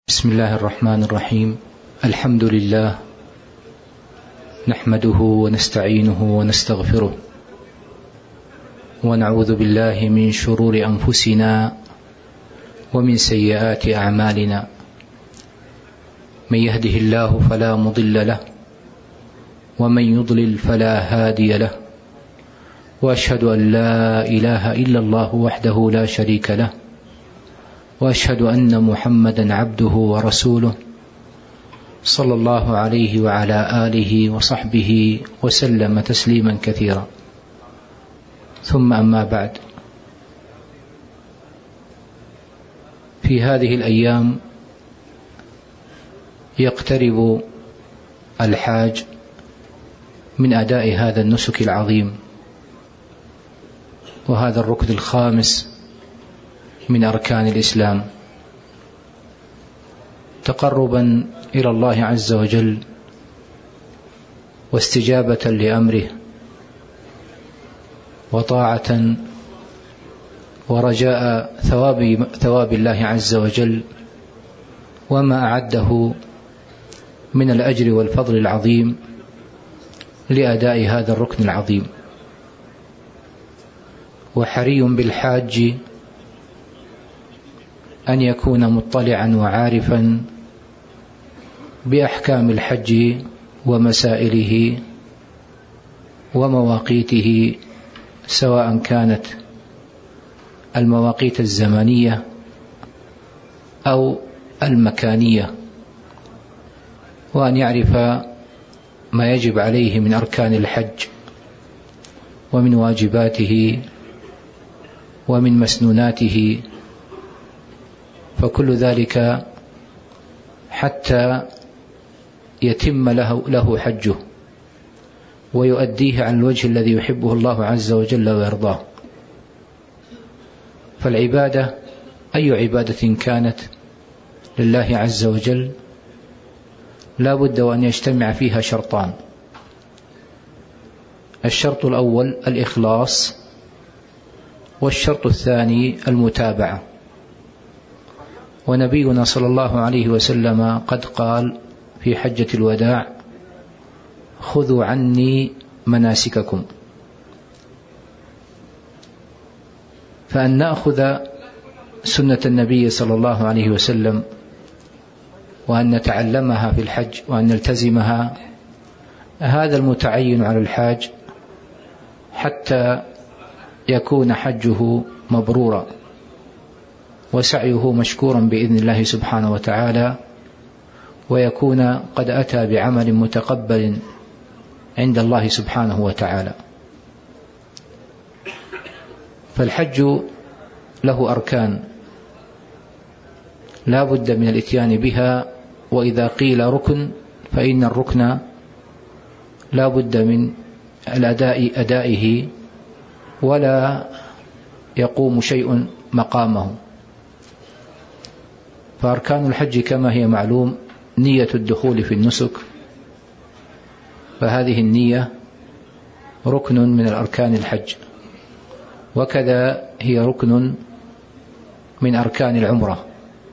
بسم الله الرحمن الرحيم. الحمد لله نحمده ونستعينه ونستغفره ونعوذ بالله من شرور أنفسنا ومن سيئات أعمالنا. من يهده الله فلا مضل له ومن يضلل فلا هادي له، وأشهد أن لا إله إلا الله وحده لا شريك له، وأشهد أن محمدا عبده ورسوله صلى الله عليه وعلى آله وصحبه وسلم تسليما كثيرا. ثم أما بعد، في هذه الأيام يقترب الحاج من أداء هذا النسك العظيم، وهذا الركن الخامس من أركان الإسلام، تقربا إلى الله عز وجل واستجابة لأمره وطاعة ورجاء ثواب الله عز وجل وما أعده من الأجر والفضل العظيم لأداء هذا الركن العظيم. وحري بالحاج أن يكون مطلعا وعارفا بأحكام الحج ومسائله ومواقيته، سواء كانت المواقيت الزمنية أو المكانية، وأن يعرف ما يجب عليه من أركان الحج ومن واجباته ومن مسنوناته، فكل ذلك حتى يتم له حجه ويؤديه على الوجه الذي يحبه الله عز وجل ويرضاه. فالعبادة أي عبادة كانت لله عز وجل لا بد وأن يجتمع فيها شرطان: الشرط الأول الإخلاص، والشرط الثاني المتابعة. ونبينا صلى الله عليه وسلم قد قال في حجة الوداع: خذوا عني مناسككم. فأن نأخذ سنة النبي صلى الله عليه وسلم وأن نتعلمها في الحج وأن نلتزمها، هذا المتعين على الحاج حتى يكون حجه مبرورا وسعيه مشكورا بإذن الله سبحانه وتعالى، ويكون قد أتى بعمل متقبل عند الله سبحانه وتعالى. فالحج له أركان لا بد من الإتيان بها، وإذا قيل ركن فإن الركن لا بد من أدائه ولا يقوم شيء مقامه. فأركان الحج كما هي معلوم: نية الدخول في النسك، فهذه النية ركن من الأركان الحج، وكذا هي ركن من أركان العمرة.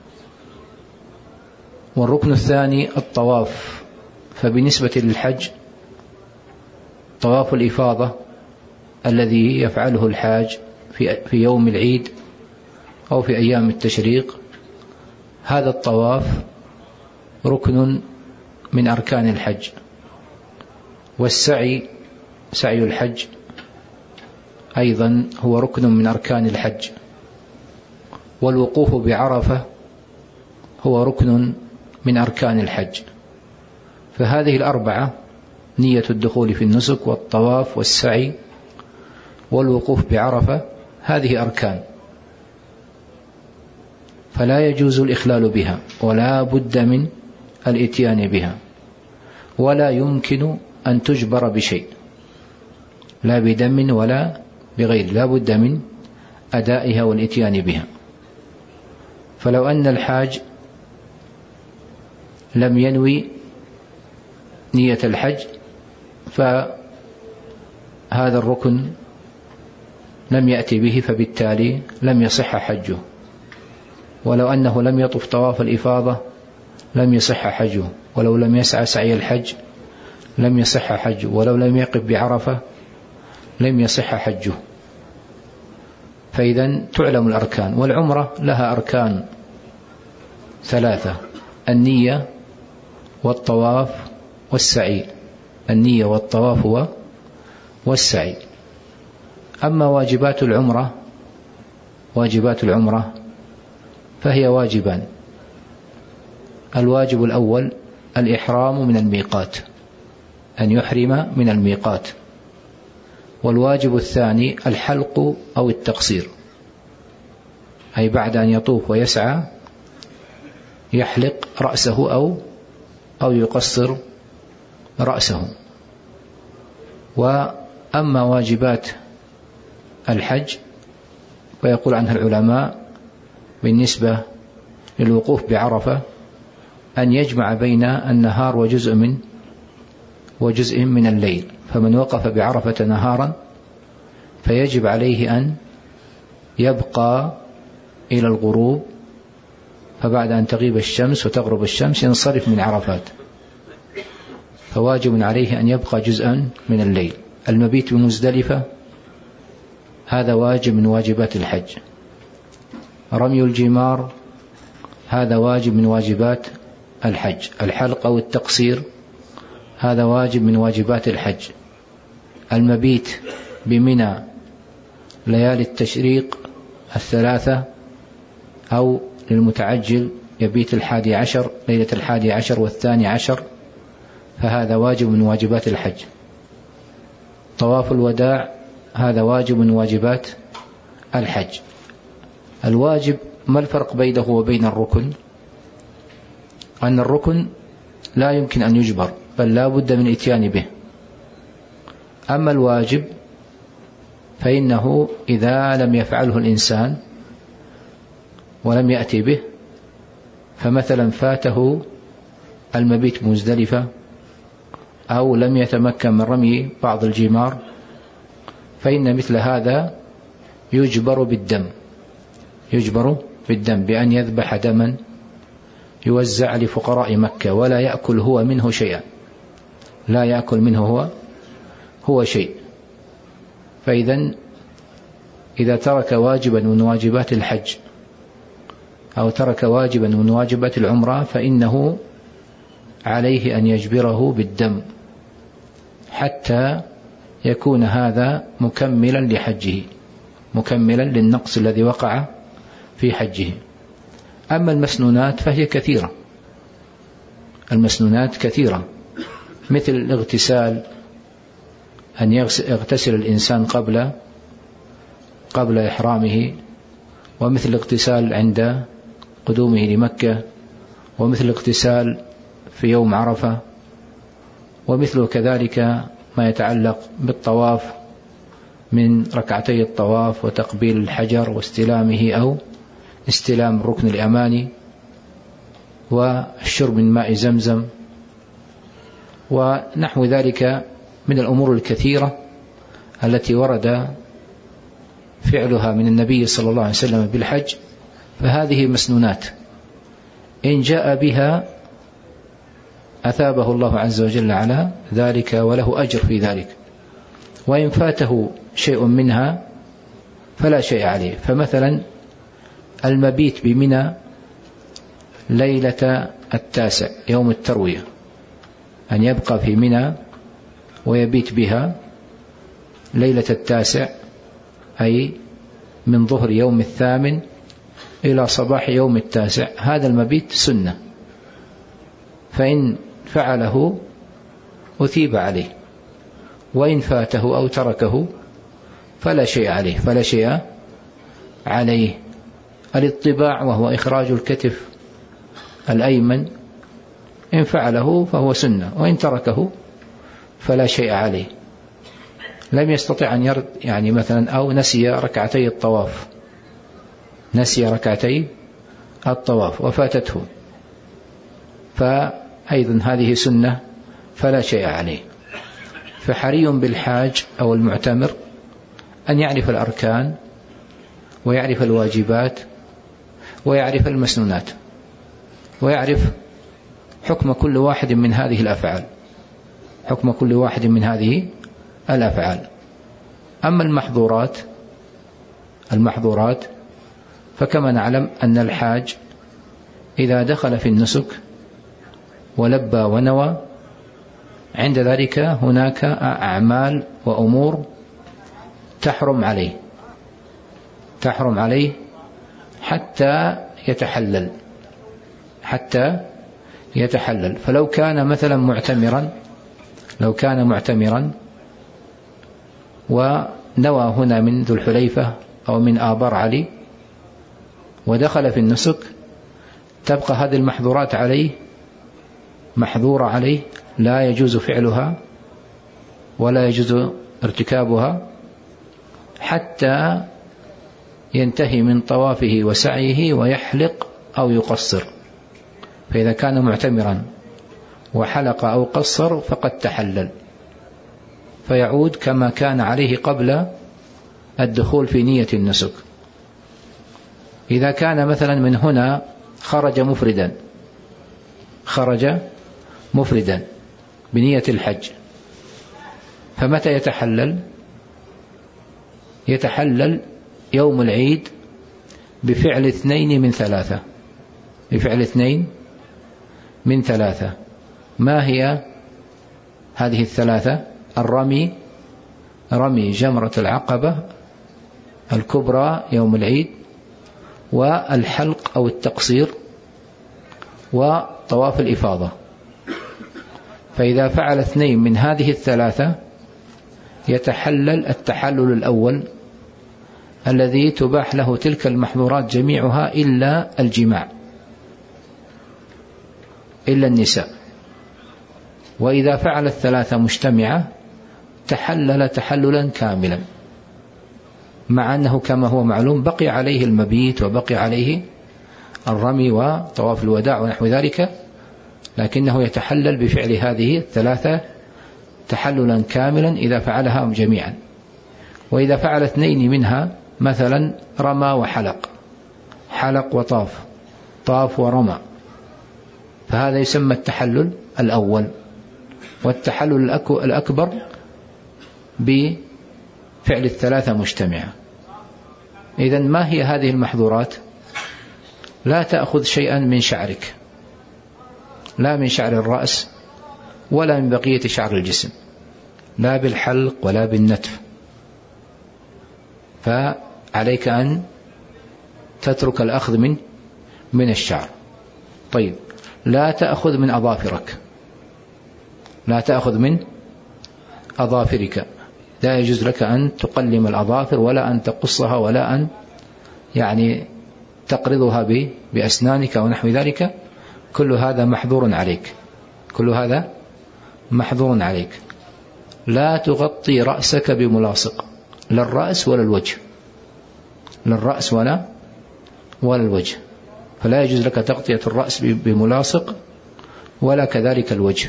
والركن الثاني الطواف، فبالنسبة للحج طواف الإفاضة الذي يفعله الحاج في يوم العيد أو في أيام التشريق، هذا الطواف ركن من أركان الحج. والسعي، سعي الحج أيضا هو ركن من أركان الحج. والوقوف بعرفة هو ركن من أركان الحج. فهذه الأربعة: نية الدخول في النسك والطواف والسعي والوقوف بعرفة، هذه أركان، فلا يجوز الإخلال بها ولا بد من الإتيان بها، ولا يمكن أن تجبر بشيء، لا بدم ولا بغير، لا بد من أدائها والإتيان بها. فلو أن الحاج لم ينوي نية الحج فهذا الركن لم يأتي به، فبالتالي لم يصح حجه. ولو أنه لم يطف طواف الإفاضة لم يصح حجه، ولو لم يسعى سعي الحج لم يصح حجه، ولو لم يقف بعرفة لم يصح حجه. فإذا تعلم الأركان. والعمرة لها أركان ثلاثة: النية والطواف والسعي. النية والطواف والسعي. أما واجبات العمرة فهي واجبان: الواجب الأول الإحرام من الميقات، أن يحرم من الميقات. والواجب الثاني الحلق أو التقصير، أي بعد أن يطوف ويسعى يحلق رأسه أو يقصر رأسه. وأما واجبات الحج ويقول عنها العلماء بالنسبة للوقوف بعرفة أن يجمع بين النهار وجزء من الليل. فمن وقف بعرفة نهارا فيجب عليه أن يبقى إلى الغروب، فبعد أن تغيب الشمس وتغرب الشمس ينصرف من عرفات، فواجب عليه أن يبقى جزءا من الليل. المبيت بمزدلفة هذا واجب من واجبات الحج. رمي الجمار هذا واجب من واجبات الحج. الحلق أو التقصير هذا واجب من واجبات الحج. المبيت بمنى ليالي التشريق الثلاثة، أو للمتعجل يبيت 11 ليلة 11 و12، فهذا واجب من واجبات الحج. طواف الوداع هذا واجب من واجبات الحج. الواجب ما الفرق بينه وبين الركن؟ أن الركن لا يمكن أن يجبر، بل لا بد من إتيان به. أما الواجب فإنه إذا لم يفعله الإنسان ولم يأتي به، فمثلا فاته المبيت مزدلفة أو لم يتمكن من رمي بعض الجمار، فإن مثل هذا يجبر بالدم بأن يذبح دما يوزع لفقراء مكة، ولا يأكل هو منه شيئا، لا يأكل منه هو شيء. فإذا إذا ترك واجبا من واجبات الحج أو ترك واجبا من واجبات العمرة فإنه عليه أن يجبره بالدم حتى يكون هذا مكملا لحجه، مكملا للنقص الذي وقع في حجه. أما المسنونات فهي كثيرة، المسنونات كثيرة، مثل الاغتسال، أن يغتسل الإنسان قبل إحرامه، ومثل الاغتسال عند قدومه لمكة، ومثل الاغتسال في يوم عرفة، ومثل كذلك ما يتعلق بالطواف من ركعتي الطواف وتقبيل الحجر واستلامه أو استلام الركن اليماني، والشرب من ماء زمزم، ونحو ذلك من الأمور الكثيرة التي ورد فعلها من النبي صلى الله عليه وسلم بالحج، فهذه مسنونات إن جاء بها أثابه الله عز وجل على ذلك وله أجر في ذلك، وإن فاته شيء منها فلا شيء عليه. فمثلا المبيت بمنى ليلة 9 يوم التروية، أن يبقى في منى ويبيت بها ليلة 9، أي من ظهر يوم 8 إلى صباح يوم 9، هذا المبيت سنة، فإن فعله أثيب عليه، وإن فاته أو تركه فلا شيء عليه. الاطباع وهو إخراج الكتف الأيمن إن فعله فهو سنة، وإن تركه فلا شيء عليه. لم يستطع أن يرد يعني مثلا، أو نسي ركعتي الطواف وفاتته، فأيضا هذه سنة فلا شيء عليه. فحري بالحاج أو المعتمر أن يعرف الأركان ويعرف الواجبات ويعرف المسنونات ويعرف حكم كل واحد من هذه الأفعال، حكم كل واحد من هذه الأفعال. أما المحظورات فكما نعلم أن الحاج إذا دخل في النسك ولبى ونوى، عند ذلك هناك أعمال وأمور تحرم عليه حتى يتحلل. فلو كان مثلا معتمرا ونوى هنا من ذو الحليفة أو من آبار علي ودخل في النسك، تبقى هذه المحظورات محظورة عليه، لا يجوز فعلها ولا يجوز ارتكابها حتى ينتهي من طوافه وسعيه ويحلق أو يقصر. فإذا كان معتمرا وحلق أو قصر فقد تحلل، فيعود كما كان عليه قبل الدخول في نية النسك. إذا كان مثلا من هنا خرج مفردا بنية الحج، فمتى يتحلل يوم العيد بفعل 2 من 3. ما هي هذه الثلاثة؟ رمي جمرة العقبة الكبرى يوم العيد، والحلق أو التقصير، وطواف الإفاضة. فإذا فعل 2 من هذه الثلاثة يتحلل التحلل الأول الذي تباح له تلك المحظورات جميعها إلا الجماع، إلا النساء. وإذا فعل 3 مجتمعة تحلل تحللا كاملا، مع أنه كما هو معلوم بقي عليه المبيت وبقي عليه الرمي وطواف الوداع ونحو ذلك، لكنه يتحلل بفعل هذه 3 تحللا كاملا إذا فعلها جميعا. وإذا فعل 2 منها، مثلا رمى وحلق، حلق وطاف، طاف ورمى، فهذا يسمى التحلل الأول. والتحلل الأكبر بفعل 3 مجتمعة. إذن ما هي هذه المحظورات؟ لا تأخذ شيئا من شعرك، لا من شعر الرأس ولا من بقية شعر الجسم، لا بالحلق ولا بالنتف، فعليك أن تترك الأخذ من الشعر. طيب، لا تأخذ من أظافرك، لا تأخذ من أظافرك، لا يجوز لك أن تقلم الأظافر ولا أن تقصها ولا أن تقرضها بأسنانك ونحو ذلك. كل هذا محظور عليك. لا تغطي رأسك بملاصق، لا الرأس ولا الوجه، فلا يجوز لك تغطية الرأس بملاصق ولا كذلك الوجه.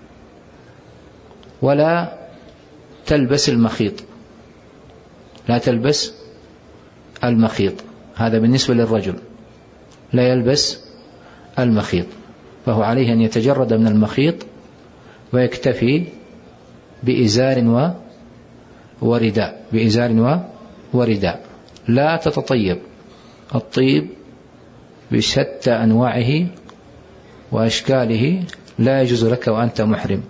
ولا تلبس المخيط، لا تلبس المخيط، هذا بالنسبة للرجل لا يلبس المخيط، فهو عليه أن يتجرد من المخيط ويكتفي بإزار ورداء. لا تتطيب، الطيب بشتى أنواعه وأشكاله لا يجوز لك وأنت محرم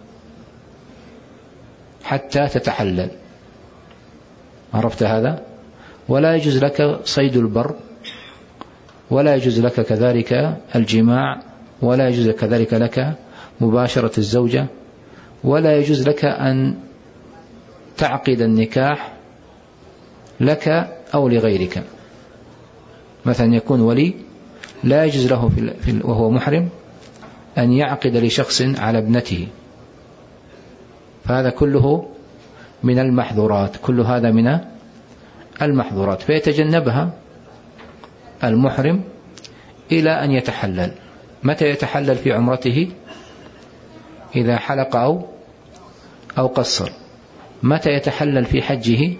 حتى تتحلل، عرفت هذا؟ ولا يجوز لك صيد البر، ولا يجوز لك كذلك الجماع، ولا يجوز كذلك لك مباشرة الزوجة، ولا يجوز لك أن تعقد النكاح لك أو لغيرك. مثلا يكون ولي لا يجوز له وهو محرم أن يعقد لشخص على ابنته، فهذا كله من المحظورات، كل هذا من المحظورات، فيتجنبها المحرم إلى أن يتحلل. متى يتحلل في عمرته؟ إذا حلق أو قصر. متى يتحلل في حجه؟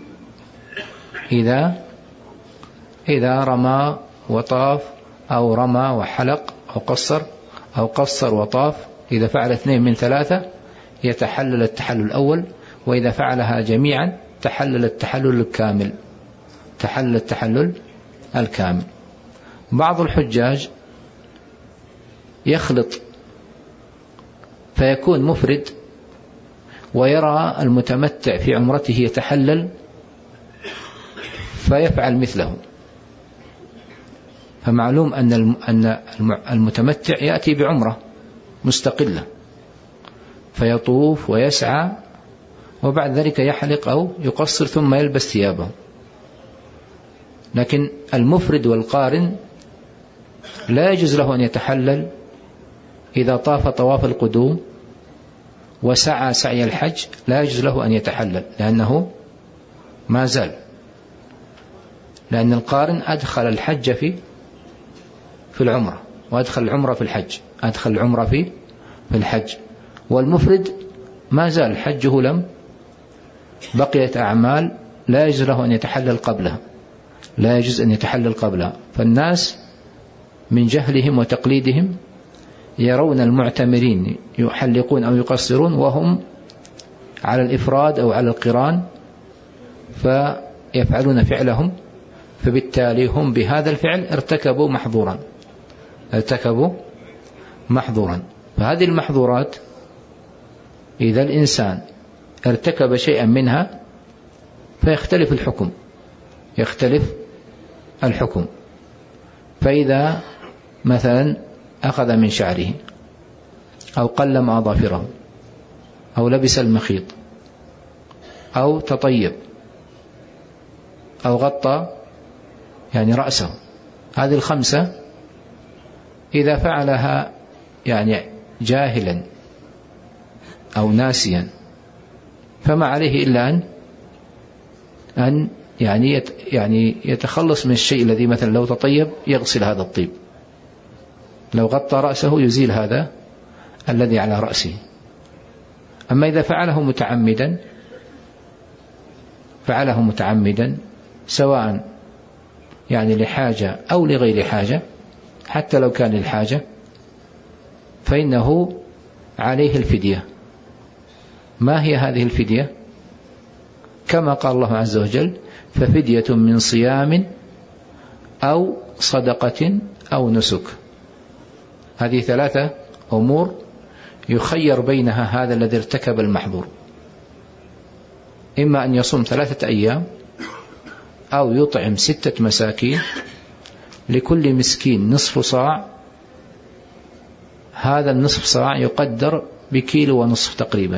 إذا رمى وطاف، أو رمى وحلق، أو قصر وطاف، إذا فعل 2 من 3 يتحلل التحلل الأول، وإذا فعلها جميعا تحلل التحلل الكامل، تحلل التحلل الكامل. بعض الحجاج يخلط فيكون مفرد، ويرى المتمتع في عمرته يتحلل فيفعل مثله. فمعلوم أن المتمتع يأتي بعمرة مستقلة فيطوف ويسعى، وبعد ذلك يحلق أو يقصر ثم يلبس ثيابه. لكن المفرد والقارن لا يجوز له أن يتحلل إذا طاف طواف القدوم وسعى سعي الحج، لا يجوز له أن يتحلل لأنه ما زال، لأن القارن أدخل الحج في العمرة، وأدخل العمرة في الحج، أدخل العمرة في الحج. والمفرد ما زال حجه لم بقيت أعمال لا يجوز له أن يتحلل قبلها، لا يجوز أن يتحلل قبلها. فالناس من جهلهم وتقليدهم يرون المعتمرين يحلقون أو يقصرون وهم على الإفراد أو على القران، فيفعلون فعلهم، فبالتالي هم بهذا الفعل ارتكبوا محظورا. فهذه المحظورات إذا الإنسان ارتكب شيئا منها فيختلف الحكم. فإذا مثلا أخذ من شعره أو قلم أظافره أو لبس المخيط أو تطيب أو غطى رأسه، هذه الخمسة إذا فعلها جاهلا أو ناسيا فما عليه إلا أن يتخلص من الشيء الذي مثلا لو تطيب يغسل هذا الطيب، لو غطى رأسه يزيل هذا الذي على رأسه. أما إذا فعله متعمدا سواء لحاجة أو لغير حاجة، حتى لو كان للحاجة، فإنه عليه الفدية. ما هي هذه الفدية؟ كما قال الله عز وجل: ففدية من صيام أو صدقة أو نسك. هذه 3 أمور يخير بينها هذا الذي ارتكب المحظور، إما أن يصوم 3 أيام أو يطعم 6 مساكين، لكل مسكين نصف صاع، هذا النصف صاع يقدر بكيلو ونصف تقريبا،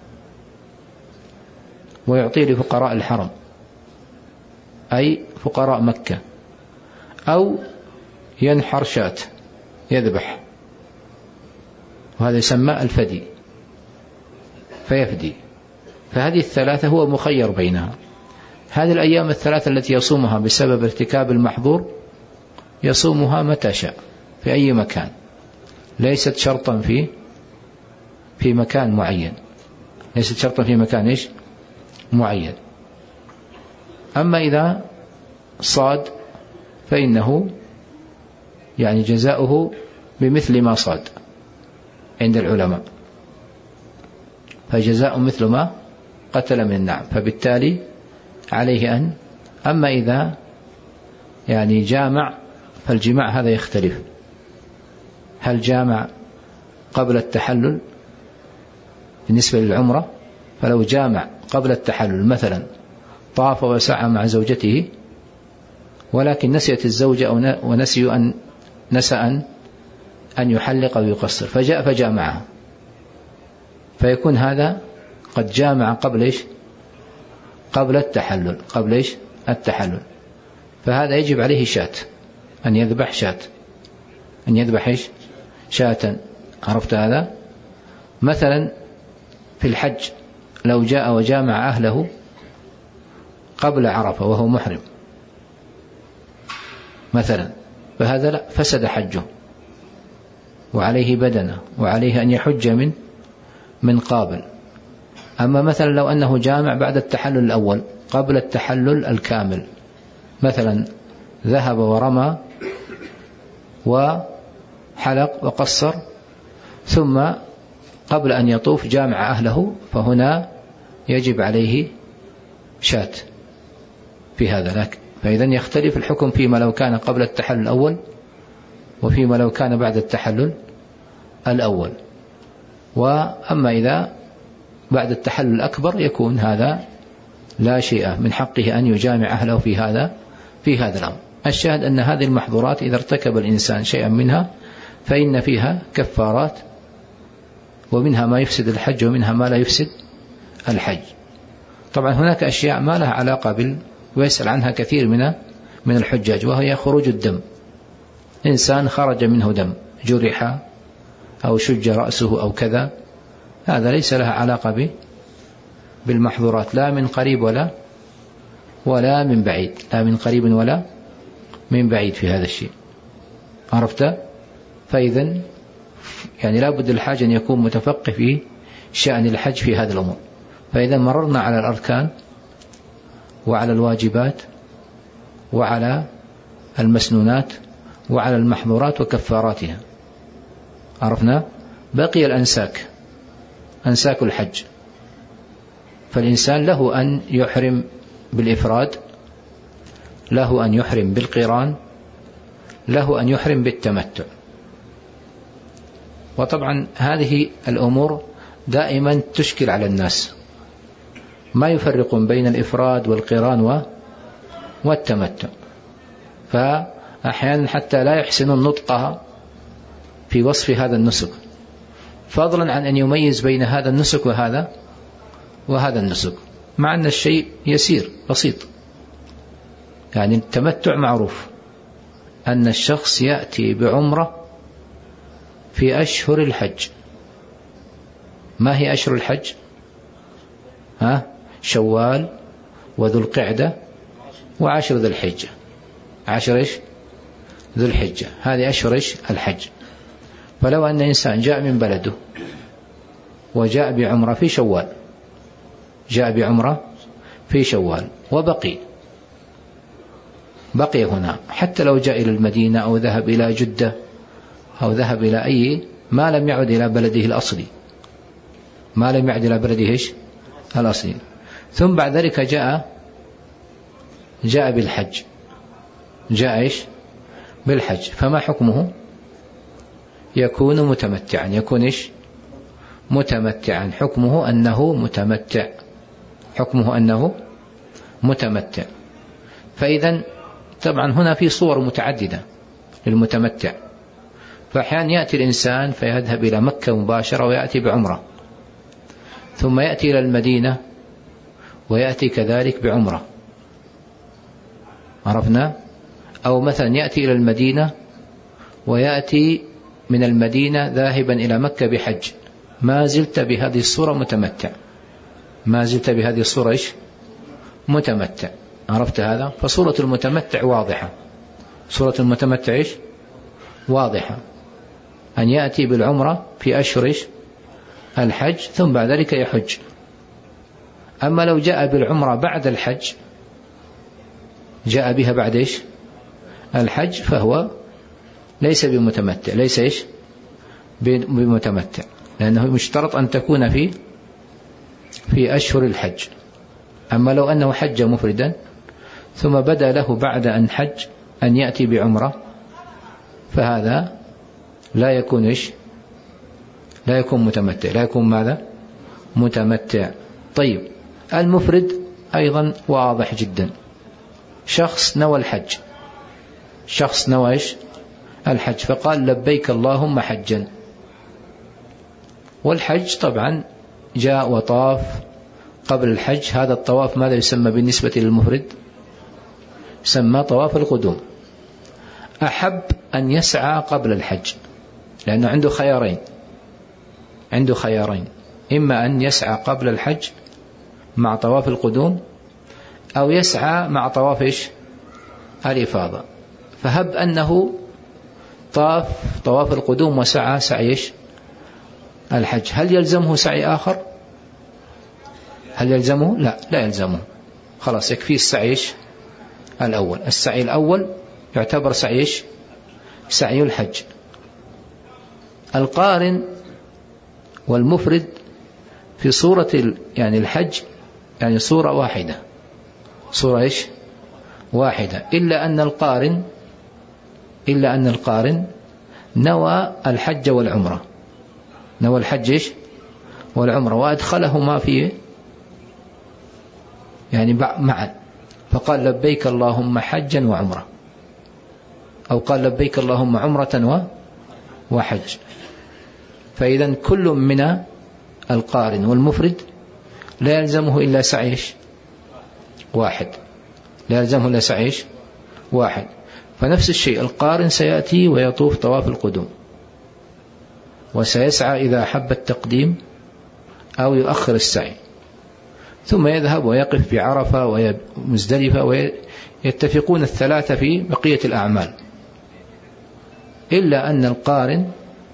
ويعطيه لفقراء الحرم أي فقراء مكة، أو ينحر شاة يذبح، وهذا يسمى الفدي فيفدي. فهذه 3 هو مخير بينها. هذه الأيام 3 التي يصومها بسبب ارتكاب المحظور يصومها متى شاء في أي مكان، ليست شرطا في مكان معين، ليست شرطا في مكان معين. أما إذا صاد فإنه جزاؤه بمثل ما صاد عند العلماء، فجزاء مثل ما قتل من النعم، فبالتالي عليه أما إذا جامع، فالجماع هذا يختلف، هل جامع قبل التحلل بالنسبة للعمرة؟ فلو جامع قبل التحلل مثلا طاف وسعى مع زوجته، ولكن نسيت الزوجة نسى أن يحلق أو يقصر، فجاء فجامعها، فيكون هذا قد جامع قبل التحلل، التحلل، فهذا يجب عليه شاة، أن يذبح شاة. عرفت هذا؟ مثلا في الحج لو جاء وجامع أهله قبل عرفة وهو محرم مثلا، فهذا لا، فسد حجه وعليه بدنه، وعليه أن يحج من قابل. أما مثلا لو أنه جامع بعد التحلل الأول قبل التحلل الكامل، مثلا ذهب ورمى وحلق وقصر ثم قبل أن يطوف جامع أهله، فهنا يجب عليه شاة في هذا. لكن فإذا يختلف الحكم فيما لو كان قبل التحلل الأول وفيما لو كان بعد التحلل الأول. وأما إذا بعد التحلل الأكبر يكون هذا لا شيء من حقه أن يجامع أهله في هذا الأمر. الشاهد أن هذه المحظورات إذا ارتكب الإنسان شيئا منها فإن فيها كفارات، ومنها ما يفسد الحج ومنها ما لا يفسد الحج. طبعا هناك أشياء ما لها علاقة ويسأل عنها كثير من الحجاج، وهي خروج الدم. إنسان خرج منه دم، جرح أو شج رأسه أو كذا، هذا ليس لها علاقة بالمحظورات، لا من قريب ولا من بعيد، لا من قريب ولا من بعيد في هذا الشيء. عرفت؟ فإذا يعني لا بد الحاج أن يكون متفقه في شأن الحج في هذه الأمور. فإذا مررنا على الأركان وعلى الواجبات وعلى المسنونات وعلى المحظورات وكفاراتها، عرفنا. بقي الأنساك، أنساك الحج. فالإنسان له أن يحرم بالإفراد، له أن يحرم بالقران، له أن يحرم بالتمتع. وطبعا هذه الأمور دائما تشكل على الناس، ما يفرقون بين الإفراد والقران والتمتع، فأحيانا حتى لا يحسنون نطقها في وصف هذا النسك، فضلا عن أن يميز بين هذا النسك وهذا النسك، مع أن الشيء يسير بسيط. يعني التمتع معروف أن الشخص يأتي بعمرة في أشهر الحج. ما هي أشهر الحج؟ شوال وذو القعدة وعشر ذو الحجة. عشر ذو الحجة، هذه أشهر الحج. فلو أن إنسان جاء من بلده وجاء بعمرة في شوال، جاء بعمرة في شوال وبقي هنا، حتى لو جاء إلى المدينة أو ذهب إلى جدة أو ذهب إلى أي، ما لم يعد إلى بلده الأصلي، ما لم يعد إلى بلده الأصلي، ثم بعد ذلك جاء بالحج، جاء بالحج، فما حكمه؟ يكون متمتعا، يكون متمتعا، حكمه أنه متمتع، حكمه أنه متمتع. فإذا طبعا هنا في صور متعددة للمتمتع. فأحيانا يأتي الإنسان فيذهب إلى مكة مباشرة ويأتي بعمرة، ثم يأتي إلى المدينة ويأتي كذلك بعمرة، عرفنا. أو مثلا يأتي إلى المدينة ويأتي من المدينة ذاهبا إلى مكة بحج، ما زلت بهذه الصورة متمتع، ما زلت بهذه الصورة متمتع، عرفت هذا. فصورة المتمتع واضحة، صورة المتمتع واضحة، أن يأتي بالعمرة في أشهر الحج ثم بعد ذلك يحج. أما لو جاء بالعمرة بعد الحج، جاء بها بعد الحج، فهو ليس بمتمتع، ليس بمتمتع، لأنه مشترط أن تكون في أشهر الحج. أما لو أنه حج مفردا ثم بدأ له بعد أن حج أن يأتي بعمرة، فهذا لا يكون لا يكون متمتع، لا يكون ماذا؟ متمتع. طيب المفرد أيضا واضح جدا، شخص نوى الحج، شخص نوى الحج فقال لبيك اللهم حجا، والحج طبعا جاء وطاف قبل الحج. هذا الطواف ماذا يسمى بالنسبة للمفرد؟ يسمى طواف القدوم. أحب أن يسعى قبل الحج، لأنه عنده خيارين، إما أن يسعى قبل الحج مع طواف القدوم، أو يسعى مع طواف الإفاضة. فهب أنه طواف القدوم وسعى سعي الحج، هل يلزمه سعي آخر؟ هل يلزمه؟ لا يلزمه، خلاص يكفي السعي الأول. السعي الأول يعتبر سعي الحج. القارن والمفرد في صورة يعني الحج يعني صورة واحدة، صورة إيش واحدة، إلا أن القارن نوى الحج والعمرة، نوى الحج إيش والعمرة، وأدخلهما في يعني معا، فقال لبيك اللهم حجا وعمرة، أو قال لبيك اللهم عمرة وحج. فإذا كل من القارن والمفرد لا يلزمه إلا سعي واحد، لا يلزمه إلا سعي واحد. فنفس الشيء القارن سيأتي ويطوف طواف القدوم، وسيسعى إذا أحب التقديم أو يؤخر السعي، ثم يذهب ويقف بعرفة ومزدلفة، ويتفقون الثلاثة في بقية الأعمال، إلا أن القارن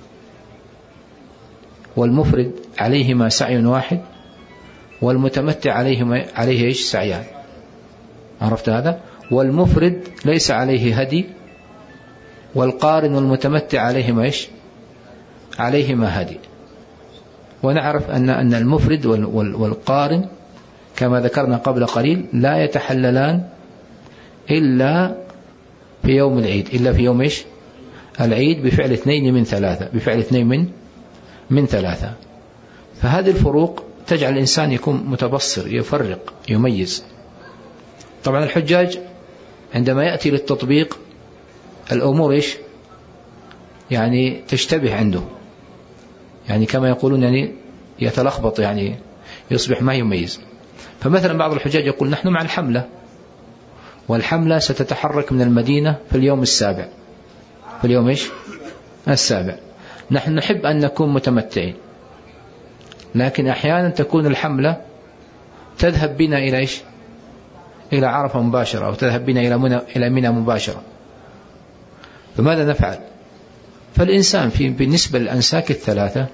والمفرد عليهما سعي واحد، والمتمتع عليه إيش سعيان. عرفت هذا؟ والمفرد ليس عليه هدي، والقارن والمتمتع عليهما إيش عليهما هدي. ونعرف أن المفرد والقارن كما ذكرنا قبل قليل لا يتحللان إلا في يوم العيد، إلا في يوم إيش العيد، بفعل 2 من 3، بفعل 2 من 3. فهذه الفروق تجعل الإنسان يكون متبصر، يفرق، يميز. طبعا الحجاج عندما يأتي للتطبيق الأمور إيش يعني تشتبه عنده، يعني كما يقولون يعني يتلخبط، يعني يصبح ما يميز. فمثلا بعض الحجاج يقول نحن مع الحملة، والحملة ستتحرك من المدينة في اليوم السابع، في اليوم إيش السابع، نحن نحب أن نكون متمتعين، لكن أحيانا تكون الحملة تذهب بنا إلى إيش إلى عرفة مباشرة، أو تذهب بنا إلى منى مباشرة، فماذا نفعل؟ فالإنسان بالنسبة للأنساك الثلاثة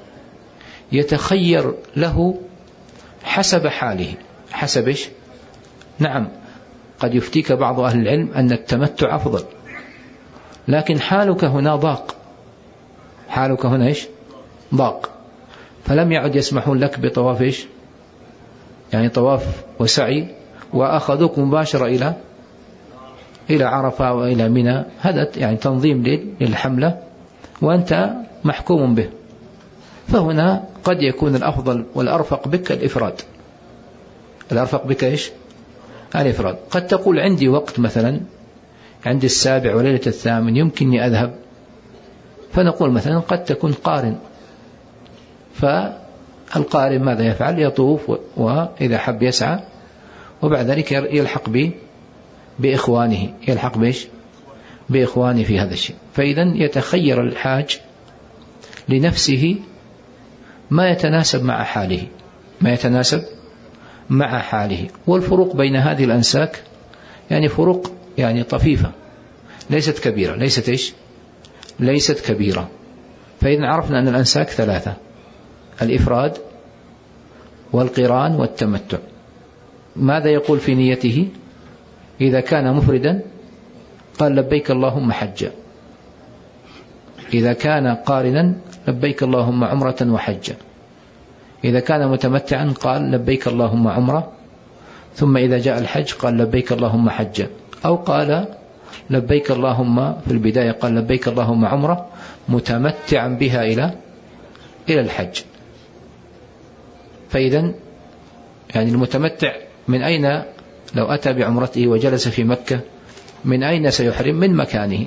يتخير له حسب حاله، حسب إيش نعم، قد يفتيك بعض أهل العلم أن التمتع أفضل، لكن حالك هنا ضاق، حالك هنا إيش ضاق، فلم يعد يسمحون لك بطواف إيش يعني طواف وسعي، وأخذوك مباشرة إلى عرفة وإلى منى. هذا يعني تنظيم للحملة وأنت محكوم به. فهنا قد يكون الأفضل والأرفق بك الإفراد، الأرفق بك إيش الإفراد. قد تقول عندي وقت، مثلا عندي السابع وليلة الثامن يمكنني أذهب، فنقول مثلا قد تكون قارن، فالقارن ماذا يفعل؟ يطوف، وإذا حب يسعى، وبعد ذلك يلحق بإخوانه، يلحق بإخوانه في هذا الشيء. فإذا يتخير الحاج لنفسه ما يتناسب مع حاله، ما يتناسب مع حاله. والفروق بين هذه الأنساك يعني فروق يعني طفيفة، ليست كبيرة، ليست إيش ليست كبيرة. فإذا عرفنا أن الأنساك ثلاثة: الإفراد والقران والتمتع. ماذا يقول في نيته؟ إذا كان مفردا قال لبيك اللهم حجا، إذا كان قارنا لبيك اللهم عمرة وحجا، إذا كان متمتعا قال لبيك اللهم عمرة، ثم إذا جاء الحج قال لبيك اللهم حجا، أو قال لبيك اللهم في البداية قال لبيك اللهم عمرة متمتعا بها إلى الحج. فإذا يعني المتمتع من أين لو أتى بعمرته وجلس في مكة من أين سيحرم؟ من مكانه،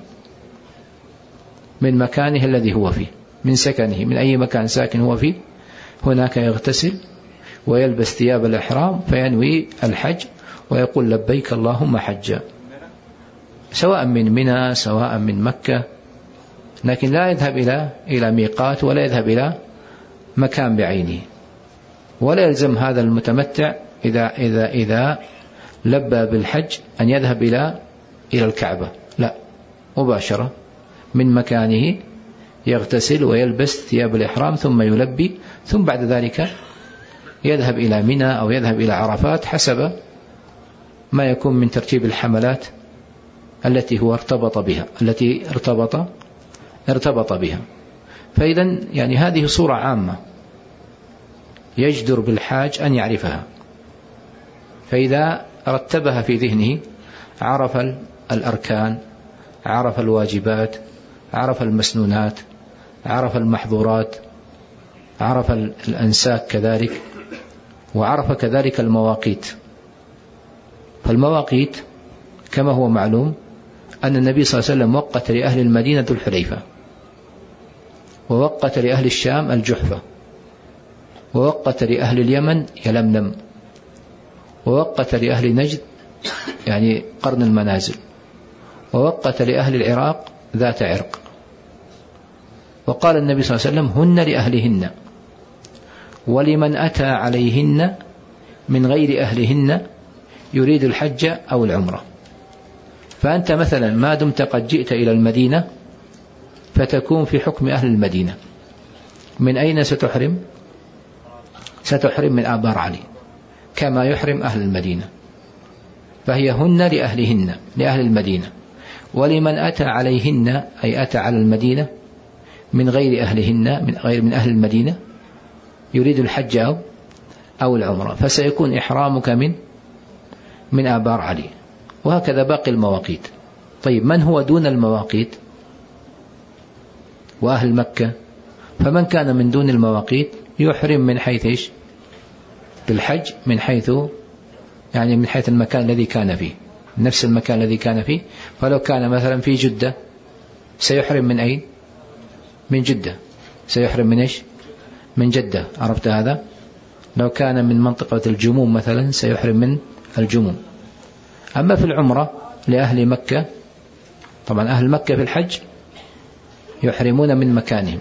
من مكانه الذي هو فيه، من سكنه، من أي مكان ساكن هو فيه، هناك يغتسل ويلبس ثياب الإحرام فينوي الحج ويقول لبيك اللهم حجا، سواء من منى سواء من مكة، لكن لا يذهب إلى ميقات ولا يذهب إلى مكان بعينه. ولا يلزم هذا المتمتع إذا لبى بالحج أن يذهب إلى الكعبة، لا، مباشرة من مكانه يغتسل ويلبس ثياب الإحرام ثم يلبي، ثم بعد ذلك يذهب إلى منى أو يذهب إلى عرفات حسب ما يكون من ترتيب الحملات التي هو ارتبط بها، التي ارتبط بها. فإذا يعني هذه صورة عامة يجدر بالحاج أن يعرفها، فإذا رتبها في ذهنه عرف الأركان، عرف الواجبات، عرف المسنونات، عرف المحظورات، عرف الأنساك كذلك، وعرف كذلك المواقيت. فالمواقيت كما هو معلوم أن النبي صلى الله عليه وسلم وقت لأهل المدينة ذو الحليفة، ووقت لأهل الشام الجحفة، ووقت لأهل اليمن يلملم، ووقت لأهل نجد يعني قرن المنازل، ووقت لأهل العراق ذات عرق. وقال النبي صلى الله عليه وسلم هن لأهلهن ولمن أتى عليهن من غير أهلهن يريد الحج أو العمرة. فأنت مثلا ما دمت قد جئت إلى المدينة فتكون في حكم أهل المدينة. من أين ستحرم؟ ستحرم من آبار علي كما يحرم أهل المدينة، فهي هن لأهلهن لأهل المدينة، ولمن أتى عليهن أي أتى على المدينة من غير أهلهن من أهل المدينة يريد الحج أو العمرة، فسيكون إحرامك من آبار علي. وهكذا باقي المواقيت. طيب من هو دون المواقيت؟ وأهل مكة. فمن كان من دون المواقيت يحرم من حيث إيش؟ بالحج من حيث يعني من حيث المكان الذي كان فيه، نفس المكان الذي كان فيه. فلو كان مثلا في جدة سيحرم من أين؟ من جدة. سيحرم من إيش؟ من جدة. عرفت هذا؟ لو كان من منطقة الجموم مثلا سيحرم من الجموم. أما في العمرة لأهل مكة، طبعا أهل مكة في الحج يحرمون من مكانهم،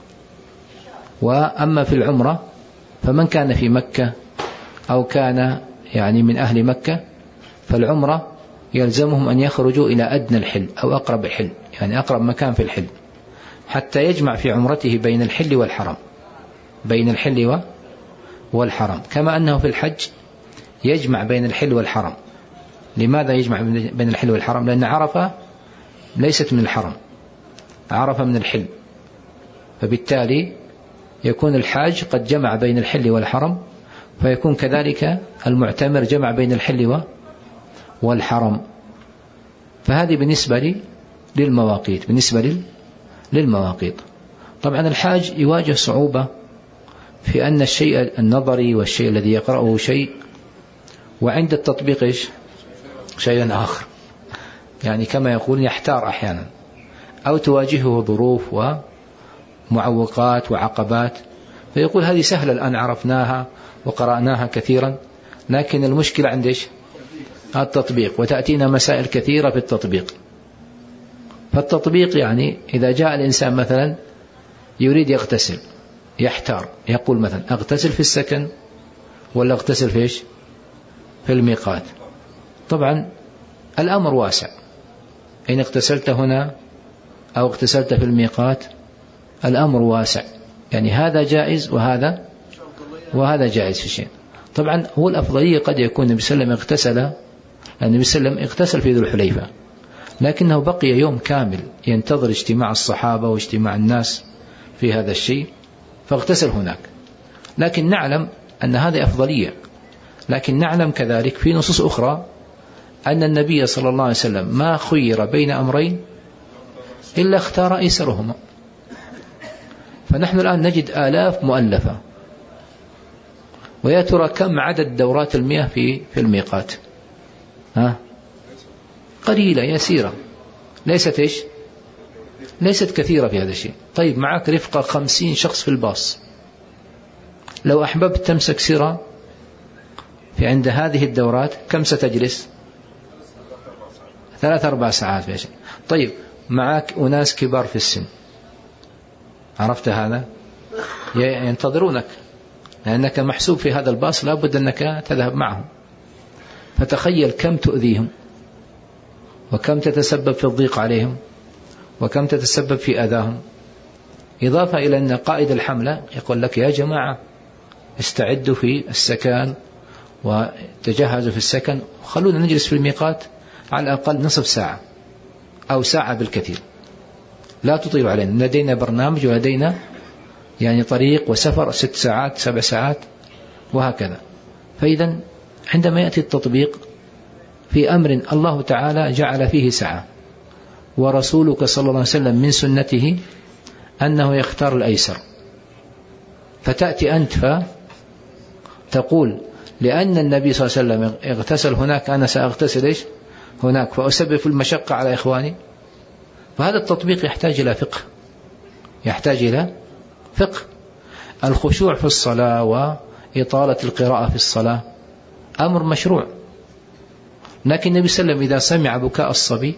وأما في العمرة فمن كان في مكة أو كان يعني من أهل مكة فالعمرة يلزمهم أن يخرجوا إلى أدنى الحل أو أقرب الحل، يعني أقرب مكان في الحل، حتى يجمع في عمرته بين الحل والحرم، بين الحل والحرم، كما أنه في الحج يجمع بين الحل والحرم. لماذا يجمع بين الحل والحرم؟ لأن عرفة ليست من الحرم، عرفة من الحل، فبالتالي يكون الحاج قد جمع بين الحل والحرم، فيكون كذلك المعتمر جمع بين الحل والحرم. فهذه بالنسبة للمواقيت، بالنسبة للمواقيت. طبعا الحاج يواجه صعوبة في أن الشيء النظري والشيء الذي يقرأه شيء، وعند التطبيق شيء آخر، يعني كما يقول يحتار أحيانا، أو تواجهه ظروف ومعوقات وعقبات، فيقول هذه سهلة الآن عرفناها وقرأناها كثيرا، لكن المشكلة عند التطبيق، وتأتينا مسائل كثيرة في التطبيق. فالتطبيق يعني إذا جاء الإنسان مثلا يريد يغتسل يحتار، يقول مثلا أغتسل في السكن ولا أغتسل في الميقات؟ طبعا الأمر واسع، إن اغتسلت هنا أو اغتسلت في الميقات الأمر واسع، يعني هذا جائز وهذا جائز في شيء. طبعا هو الأفضلية قد يكون النبي صلى الله عليه وسلم اغتسل، النبي صلى الله عليه وسلم اغتسل في ذو الحليفة، لكنه بقي يوم كامل ينتظر اجتماع الصحابة واجتماع الناس في هذا الشيء فاغتسل هناك. لكن نعلم أن هذه أفضلية، لكن نعلم كذلك في نصوص أخرى أن النبي صلى الله عليه وسلم ما خير بين أمرين إلا اختار أيسرهما. فنحن الآن نجد آلاف مؤلفة، ويا ترى كم عدد دورات المياه في الميقات؟ قليلة يسيرة، ليست كثيرة في هذا الشيء. طيب معك رفقة 50 شخص في الباص، لو أحببت تمسك سيرة في عند هذه الدورات كم ستجلس؟ 3-4 ساعات في شيء. طيب معك أناس كبار في السن، عرفت هذا؟ ينتظرونك لأنك محسوب في هذا الباص، لابد أنك تذهب معهم، فتخيل كم تؤذيهم، وكم تتسبب في الضيق عليهم، وكم تتسبب في أذاهم. إضافة إلى أن قائد الحملة يقول لك يا جماعة استعدوا في السكن وتجهزوا في السكن، وخلونا نجلس في الميقات على الأقل نصف ساعة أو ساعة بالكثير، لا تطيلوا علينا، لدينا برنامج ولدينا يعني طريق وسفر 6 ساعات 7 ساعات، وهكذا. فإذا عندما يأتي التطبيق في أمر الله تعالى جعل فيه سعة، ورسولك صلى الله عليه وسلم من سنته أنه يختار الأيسر، فتأتي أنت فتقول لأن النبي صلى الله عليه وسلم اغتسل هناك أنا سأغتسل هناك، فأسبب المشقة على إخواني. فهذا التطبيق يحتاج إلى فقه، يحتاج إلى فقه. الخشوع في الصلاة وإطالة القراءة في الصلاة أمر مشروع، لكن النبي صلى الله عليه وسلم إذا سمع بكاء الصبي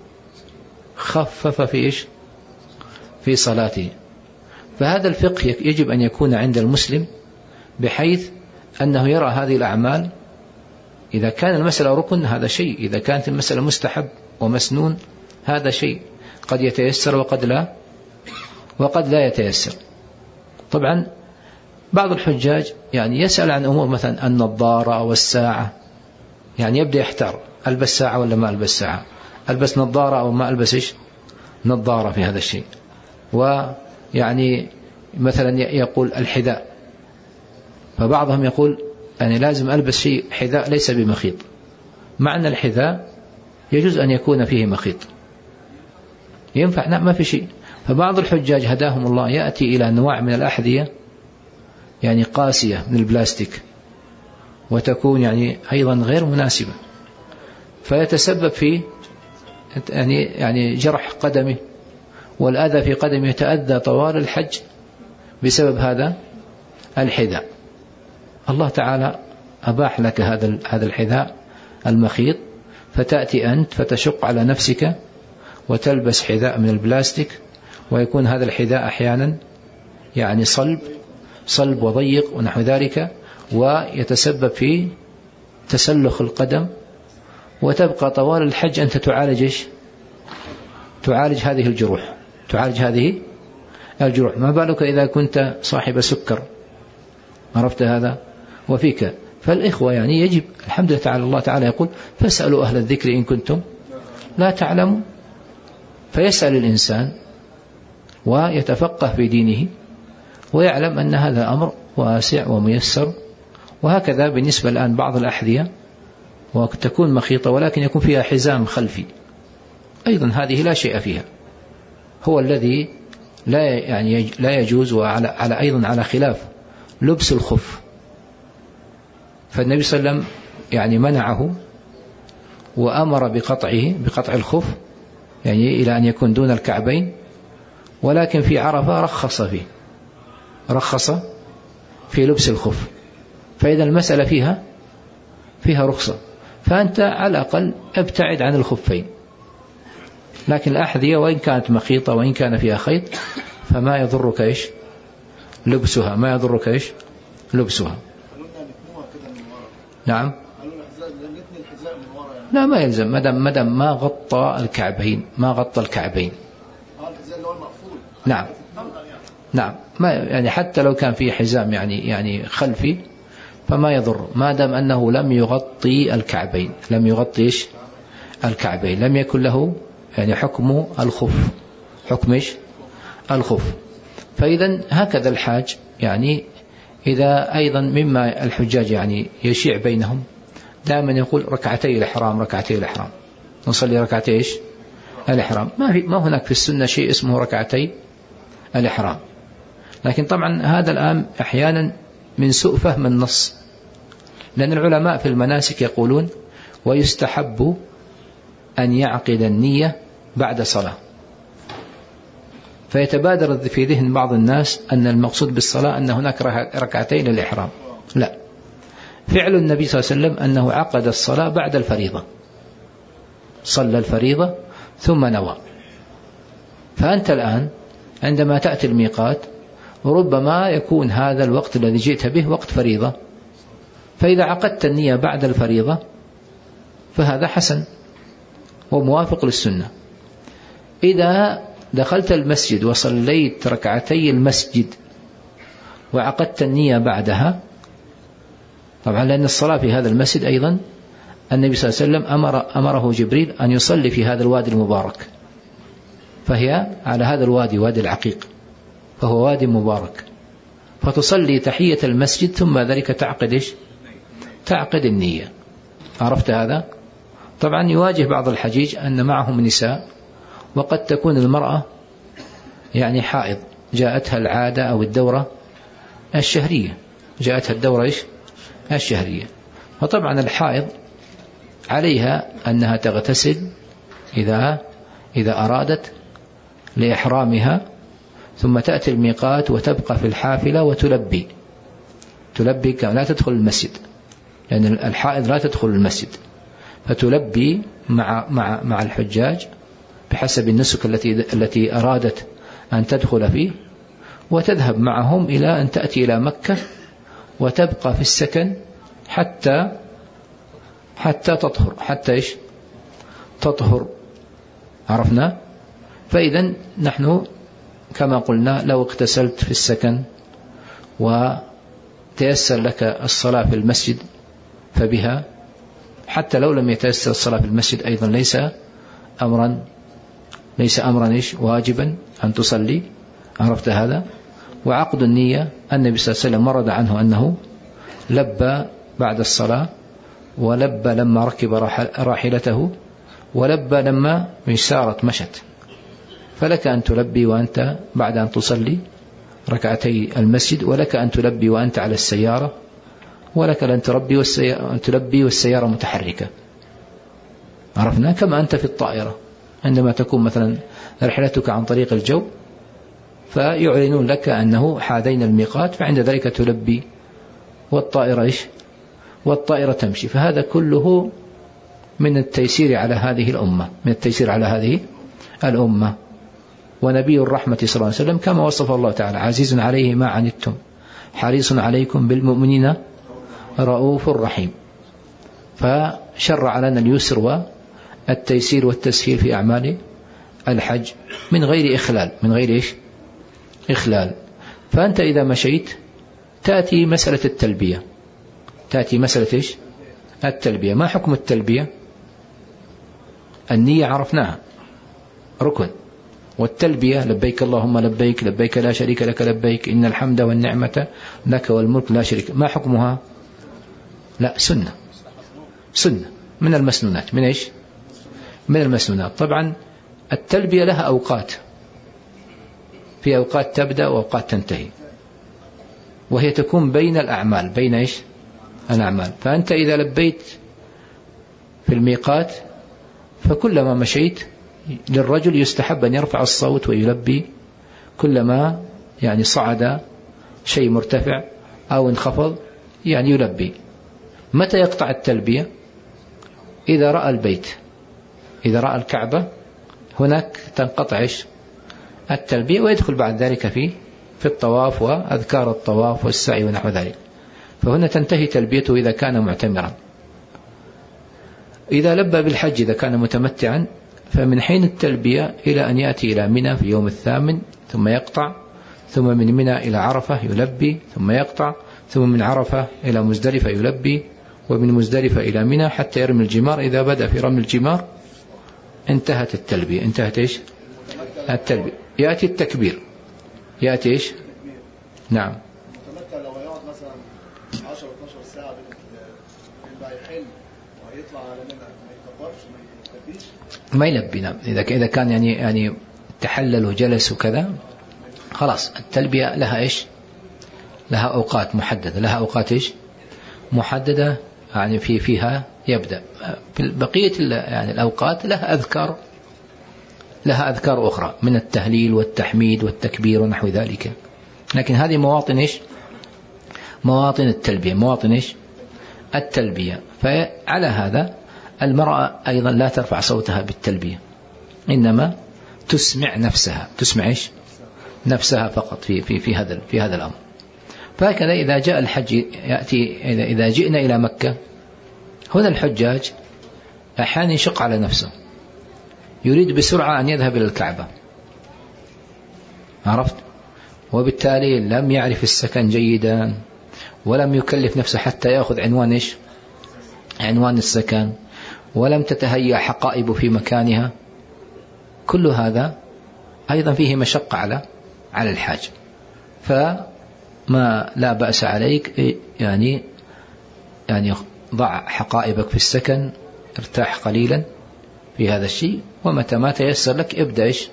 خفف في صلاته. فهذا الفقه يجب أن يكون عند المسلم، بحيث أنه يرى هذه الأعمال إذا كان المسألة ركن هذا شيء، إذا كانت المسألة مستحب ومسنون هذا شيء قد يتيسر وقد لا يتيسر. طبعا بعض الحجاج يعني يسأل عن أمور مثلا النظارة أو الساعة، يعني يبدأ يحتار ألبس ساعة ولا ما ألبس ساعة، ألبس نظارة أو ما ألبس نظارة في هذا الشيء. ويعني مثلا يقول الحذاء، فبعضهم يقول يعني لازم ألبس شيء حذاء ليس بمخيط، مع أن الحذاء يجوز أن يكون فيه مخيط، ينفع لا ما في شيء. فبعض الحجاج هداهم الله يأتي إلى أنواع من الأحذية يعني قاسية من البلاستيك، وتكون يعني أيضا غير مناسبة، فيتسبب في يعني جرح قدمه والأذى في قدمه، يتأذى طوال الحج بسبب هذا الحذاء. الله تعالى أباح لك هذا الحذاء المخيط، فتأتي أنت فتشق على نفسك وتلبس حذاء من البلاستيك، ويكون هذا الحذاء أحيانا يعني صلب وضيق ونحو ذلك، ويتسبب في تسلخ القدم، وتبقى طوال الحج أنت تعالج هذه الجروح، ما بالك إذا كنت صاحب سكر، عرفت هذا وفيك. فالإخوة يعني يجب الحمد لله تعالى، الله تعالى يقول فاسألوا أهل الذكر إن كنتم لا تعلموا، فيسأل الإنسان ويتفقه في دينه ويعلم أن هذا أمر واسع وميسر. وهكذا بالنسبة الآن بعض الأحذية وتكون مخيطة ولكن يكون فيها حزام خلفي، أيضا هذه لا شيء فيها، هو الذي لا يجوز، وعلى أيضا على خلاف لبس الخف. فالنبي صلى الله عليه وسلم يعني منعه وأمر بقطع الخف يعني إلى أن يكون دون الكعبين، ولكن في عرفة رخص في لبس الخف. فإذا المسألة فيها رخصة، فأنت على الأقل ابتعد عن الخفين. لكن الأحذية وإن كانت مخيطة وإن كان فيها خيط فما يضرك لبسها. نعم، لا ما يلزم مدام ما غطى الكعبين. نعم ما يعني حتى لو كان في حزام يعني خلفي فما يضر، ما دام أنه لم يغطي الكعبين، لم يكن له يعني حكم الخف. فإذا هكذا الحاج يعني إذا أيضا مما الحجاج يعني يشيع بينهم دائما يقول ركعتي الإحرام، نصلي ركعتي الإحرام. ما هناك في السنة شيء اسمه ركعتي الإحرام. لكن طبعا هذا الآن أحيانا من سوء فهم النص، لأن العلماء في المناسك يقولون ويستحب أن يعقد النية بعد صلاة، فيتبادر في ذهن بعض الناس أن المقصود بالصلاة أن هناك ركعتين للإحرام. لا، فعل النبي صلى الله عليه وسلم أنه عقد الصلاة بعد الفريضة، صلى الفريضة ثم نوى. فأنت الآن عندما تأتي الميقات وربما يكون هذا الوقت الذي جئت به وقت فريضة، فإذا عقدت النية بعد الفريضة فهذا حسن وموافق للسنة. إذا دخلت المسجد وصليت ركعتي المسجد وعقدت النية بعدها، طبعا لأن الصلاة في هذا المسجد أيضا النبي صلى الله عليه وسلم أمره جبريل أن يصلي في هذا الوادي المبارك، فهي على هذا الوادي، وادي العقيق، فهو وادي مبارك، فتصلي تحية المسجد ثم ذلك تعقد النية. عرفت هذا؟ طبعا يواجه بعض الحجيج أن معهم نساء، وقد تكون المرأة يعني حائض، جاءتها العادة أو الدورة الشهرية، جاءتها الدورة الشهرية. وطبعا الحائض عليها أنها تغتسل إذا أرادت لإحرامها، ثم تأتي الميقات وتبقى في الحافلة وتلبي لا تدخل المسجد، لأن يعني الحائض لا تدخل المسجد، فتلبي مع الحجاج بحسب النسك التي أرادت أن تدخل فيه، وتذهب معهم إلى أن تأتي إلى مكة وتبقى في السكن حتى تطهر، تطهر. عرفنا؟ فإذا نحن كما قلنا لو اغتسلت في السكن وتيسر لك الصلاة في المسجد فبها، حتى لو لم يتيسر الصلاة في المسجد أيضا ليس أمرا واجبا أن تصلي. عرفت هذا؟ وعقد النية النبي صلى الله عليه وسلم ورد عنه أنه لبى بعد الصلاة، ولبى لما ركب راحلته، ولبى لما سارت مشت. فلك أن تلبي وأنت بعد أن تصلي ركعتي المسجد، ولك أن تلبي وأنت على السيارة، ولك أن تلبي والسيارة متحركة. عرفنا؟ كما أنت في الطائرة عندما تكون مثلا رحلتك عن طريق الجو، فيعلنون لك أنه حاذين الميقات، فعند ذلك تلبي والطائرة تمشي. فهذا كله من التيسير على هذه الأمة. ونبي الرحمة صلى الله عليه وسلم كما وصف الله تعالى: عزيز عليه ما عنتم حريص عليكم بالمؤمنين رؤوف رحيم. فشرع لنا اليسر والتيسير والتسهيل في أعمال الحج من غير إخلال. فأنت إذا مشيت تأتي مسألة التلبية. ما حكم التلبية؟ النية عرفناها ركن، والتلبية لبيك اللهم لبيك لبيك لا شريك لك لبيك إن الحمد والنعمة لك والملك لا شريك. ما حكمها؟ لا، سنة من المسنونات. من المسنونات. طبعا التلبية لها أوقات، في أوقات تبدأ وأوقات تنتهي، وهي تكون بين الأعمال، الأعمال. فأنت إذا لبيت في الميقات فكلما مشيت للرجل يستحب أن يرفع الصوت ويلبي، كلما يعني صعد شيء مرتفع أو انخفض يعني يلبي. متى يقطع التلبية؟ إذا رأى البيت، إذا رأى الكعبة، هناك تنقطع التلبية، ويدخل بعد ذلك في الطواف وأذكار الطواف والسعي ونحو ذلك. فهنا تنتهي تلبيته إذا كان معتمرا. إذا لبى بالحج إذا كان متمتعا، فمن حين التلبية إلى أن يأتي إلى منى في يوم 8 ثم يقطع، ثم من منى إلى عرفة يلبي ثم يقطع، ثم من عرفة إلى مزدلفة يلبي، ومن مزدلفة إلى منى حتى يرمي الجمار. إذا بدأ في رمي الجمار انتهت التلبية. التلبية. يأتي التكبير، يأتي نعم. لو يقعد مثلا 10-12 ساعة بين يحل ويطلع على منى ما يكبرش ما يلبيش؟ ما يلبي. نعم. إذا كان يعني تحلل وجلس وكذا خلاص. التلبية لها لها أوقات محددة، لها أوقات محددة، يعني فيها يبدأ. في بقية يعني الأوقات لها أذكار أخرى من التهليل والتحميد والتكبير ونحو ذلك. لكن هذه مواطن التلبية. فعلى هذا المرأة أيضا لا ترفع صوتها بالتلبية، إنما تسمع نفسها فقط في هذا الأمر. فهكذا إذا جاء الحج يأتي، إذا جئنا إلى مكة، هنا الحجاج أحيانا يشق على نفسه، يريد بسرعة أن يذهب إلى الكعبة، عرفت؟ وبالتالي لم يعرف السكن جيدا، ولم يكلف نفسه حتى يأخذ عنوان السكن، ولم تتهيأ حقائب في مكانها. كل هذا أيضا فيه مشقة على الحاج. ما لا بأس عليك، يعني ضع حقائبك في السكن، ارتاح قليلا في هذا الشيء، ومتى ما تيسر لك ابدأ إيش؟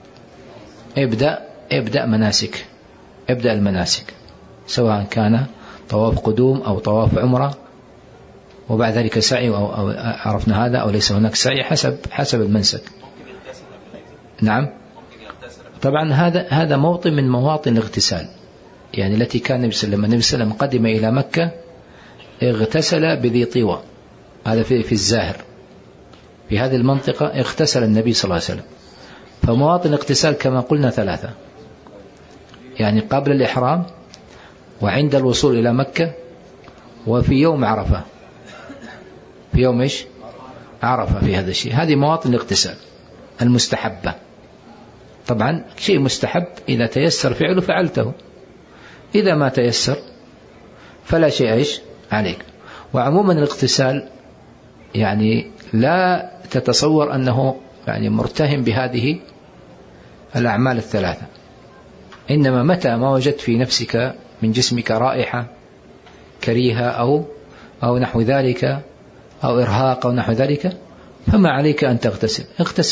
ابدأ مناسك، ابدأ المناسك، سواء كان طواف قدوم أو طواف عمرة، وبعد ذلك سعي أو عرفنا هذا أو ليس هناك سعي حسب المنسك. نعم طبعا هذا موطن من مواطن الاغتسال، يعني التي كان النبي صلى الله عليه وسلم قدم إلى مكة اغتسل بذي طوى، هذا في الزاهر، في هذه المنطقة اغتسل النبي صلى الله عليه وسلم. فمواطن الاغتسال كما قلنا 3، يعني قبل الإحرام، وعند الوصول إلى مكة، وفي يوم عرفة، في يوم إيش؟ عرفة. في هذا الشيء هذه مواطن الاغتسال المستحبة. طبعا شيء مستحب إذا تيسر فعله فعلته، إذا ما تيسر فلا شيء إيش عليك. وعموما الاغتسال يعني لا تتصور أنه يعني مرتهن بهذه الأعمال 3، إنما متى ما وجدت في نفسك من جسمك رائحة كريهة أو نحو ذلك، أو إرهاق أو نحو ذلك، فما عليك أن تغتسل.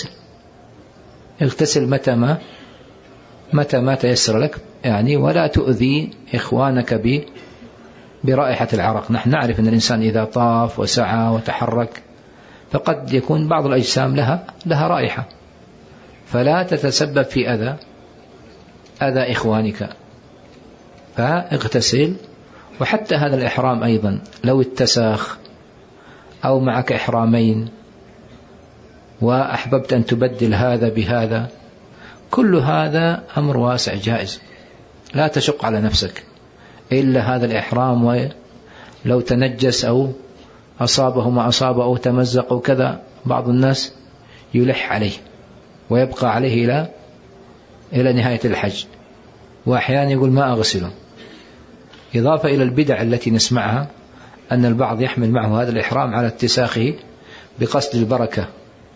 اغتسل متى ما تيسر لك، يعني ولا تؤذي إخوانك برائحة العرق. نحن نعرف أن الإنسان إذا طاف وسعى وتحرك فقد يكون بعض الأجسام لها رائحة، فلا تتسبب في أذى إخوانك، فاغتسل. وحتى هذا الإحرام أيضا لو اتسخ أو معك إحرامين وأحببت أن تبدل هذا بهذا، كل هذا أمر واسع جائز، لا تشق على نفسك. إلا هذا الإحرام ولو تنجس أو أصابه ما أصابه أو تمزق أو كذا، بعض الناس يلح عليه ويبقى عليه إلى نهاية الحج، وأحيانا يقول ما أغسله. إضافة إلى البدع التي نسمعها أن البعض يحمل معه هذا الإحرام على اتساخه بقصد البركة